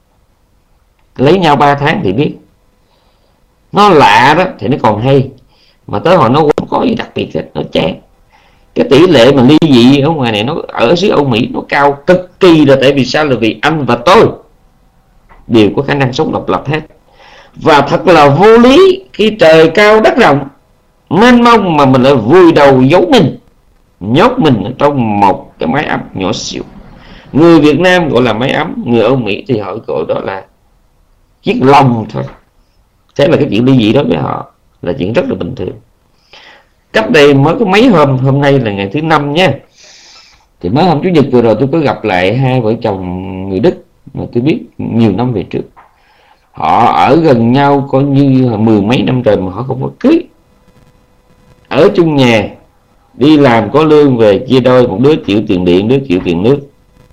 lấy nhau ba tháng thì biết. Nó lạ đó thì nó còn hay, mà tới hồi nó không có gì đặc biệt hết, nó chán. Cái tỷ lệ mà ly dị ở ngoài này, nó ở xứ Âu Mỹ nó cao cực kỳ, là tại vì sao? Là vì anh và tôi đều có khả năng sống độc lập hết. Và thật là vô lý khi trời cao đất rộng mênh mông mà mình lại vùi đầu giấu mình, nhốt mình ở trong một cái máy ấm nhỏ xíu. Người Việt Nam gọi là máy ấm, người Âu Mỹ thì họ gọi đó là chiếc lồng thôi. Thế là cái chuyện ly dị đó với họ là chuyện rất là bình thường. Cách đây mới có mấy hôm, hôm nay là ngày thứ năm nha, thì mới hôm chủ nhật vừa rồi tôi có gặp lại hai vợ chồng người Đức mà tôi biết nhiều năm về trước. Họ ở gần nhau coi như mười mấy năm rồi mà họ không có cưới, ở chung nhà, đi làm có lương về chia đôi, một đứa chịu tiền điện, đứa chịu tiền nước,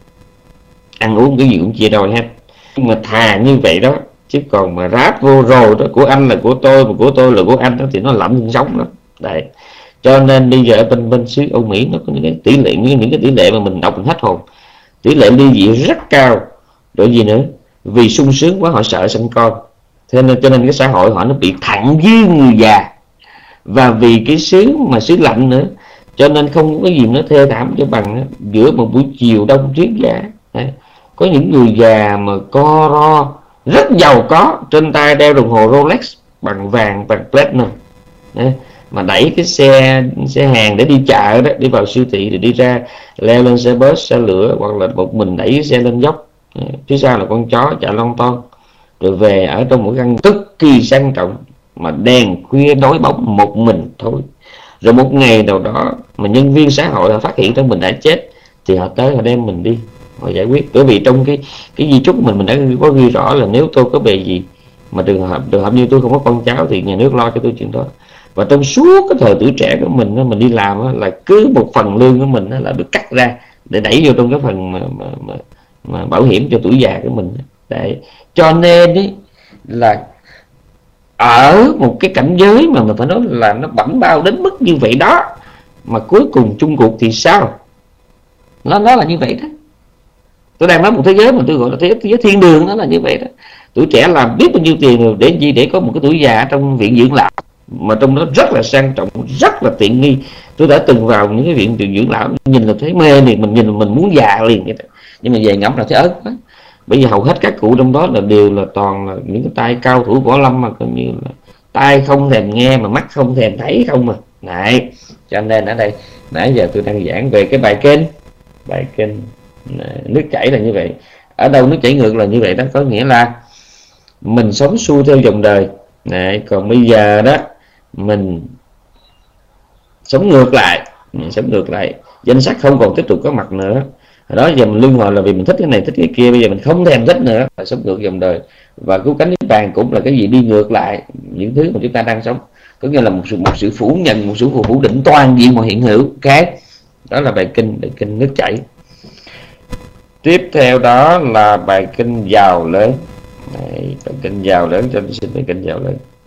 ăn uống cái gì cũng chia đôi hết. Nhưng mà thà như vậy đó, chứ còn mà ráp vô rồi đó, của anh là của tôi, mà của tôi là của anh đó, thì nó lậm nhân sống đó. Đấy. Cho nên bây giờ ở bên bên xứ Âu Mỹ nó có những cái tỷ lệ, những, những cái tỷ lệ mà mình đọc mình hết hồn. Tỷ lệ ly dị rất cao. Rồi gì nữa? Vì sung sướng quá họ sợ sinh con. Thế nên cho nên cái xã hội họ nó bị thặng dư người già. Và vì cái xứ mà xứ lạnh nữa, cho nên không có gì nó thê thảm cho bằng giữa một buổi chiều đông tuyết giá. Đấy. Có những người già mà co ro, rất giàu có, trên tay đeo đồng hồ Rolex bằng vàng, bằng platinum. Đấy. Mà đẩy cái xe xe hàng để đi chợ đó, đi vào siêu thị rồi đi ra, leo lên xe bus, xe lửa, hoặc là một mình đẩy cái xe lên dốc, phía sau là con chó chạy lon ton, rồi về ở trong một căn cực kỳ sang trọng mà đèn khuya đói bóng một mình thôi. Rồi một ngày nào đó mà nhân viên xã hội họ phát hiện ra mình đã chết thì họ tới họ đem mình đi, họ giải quyết. Bởi vì trong cái cái di chúc của mình mình đã có ghi rõ là nếu tôi có bề gì mà trường hợp trường hợp như tôi không có con cháu thì nhà nước lo cho tôi chuyện đó. Và trong suốt cái thời tuổi trẻ của mình, mình đi làm là cứ một phần lương của mình là được cắt ra để đẩy vô trong cái phần mà, mà, mà, mà bảo hiểm cho tuổi già của mình. Đấy. Cho nên ấy, là ở một cái cảnh giới mà mình phải nói là nó bẩm bao đến mức như vậy đó, mà cuối cùng chung cuộc thì sao? Nó nó là như vậy đó. Tôi đang nói một thế giới mà tôi gọi là thế, thế giới thiên đường, nó là như vậy đó. Tuổi trẻ làm biết bao nhiêu tiền rồi để gì? Để có một cái tuổi già trong viện dưỡng lão mà trong đó rất là sang trọng, rất là tiện nghi. Tôi đã từng vào những cái viện dưỡng lão, nhìn là thấy mê liền, mình nhìn mình muốn già liền vậy đó. Nhưng mà về ngẫm là thấy ớn quá. Bởi vì hầu hết các cụ trong đó là đều là toàn là những cái tay cao thủ võ lâm, mà coi như là tai không thèm nghe mà mắt không thèm thấy không mà. Này, cho nên ở đây nãy giờ tôi đang giảng về cái bài kênh, bài kênh nước chảy là như vậy. Ở đâu nước chảy ngược là như vậy đó, có nghĩa là mình sống xuôi theo dòng đời. Này, còn bây giờ đó mình sống ngược lại, mình sống ngược lại, danh sách không còn tiếp tục có mặt nữa. Đó giờ mình luân hồi là vì mình thích cái này thích cái kia, bây giờ mình không thèm thích nữa, là sống ngược dòng đời. Và cứu cánh niết bàn cũng là cái gì đi ngược lại những thứ mà chúng ta đang sống, có nghĩa là một sự một sự phủ nhận, một sự phủ định toàn diện mọi hiện hữu. Cái đó là bài kinh, bài kinh nước chảy. Tiếp theo đó là bài kinh giàu lớn. Đấy, bài kinh giàu lớn, cho tôi xin bài kinh giàu lớn.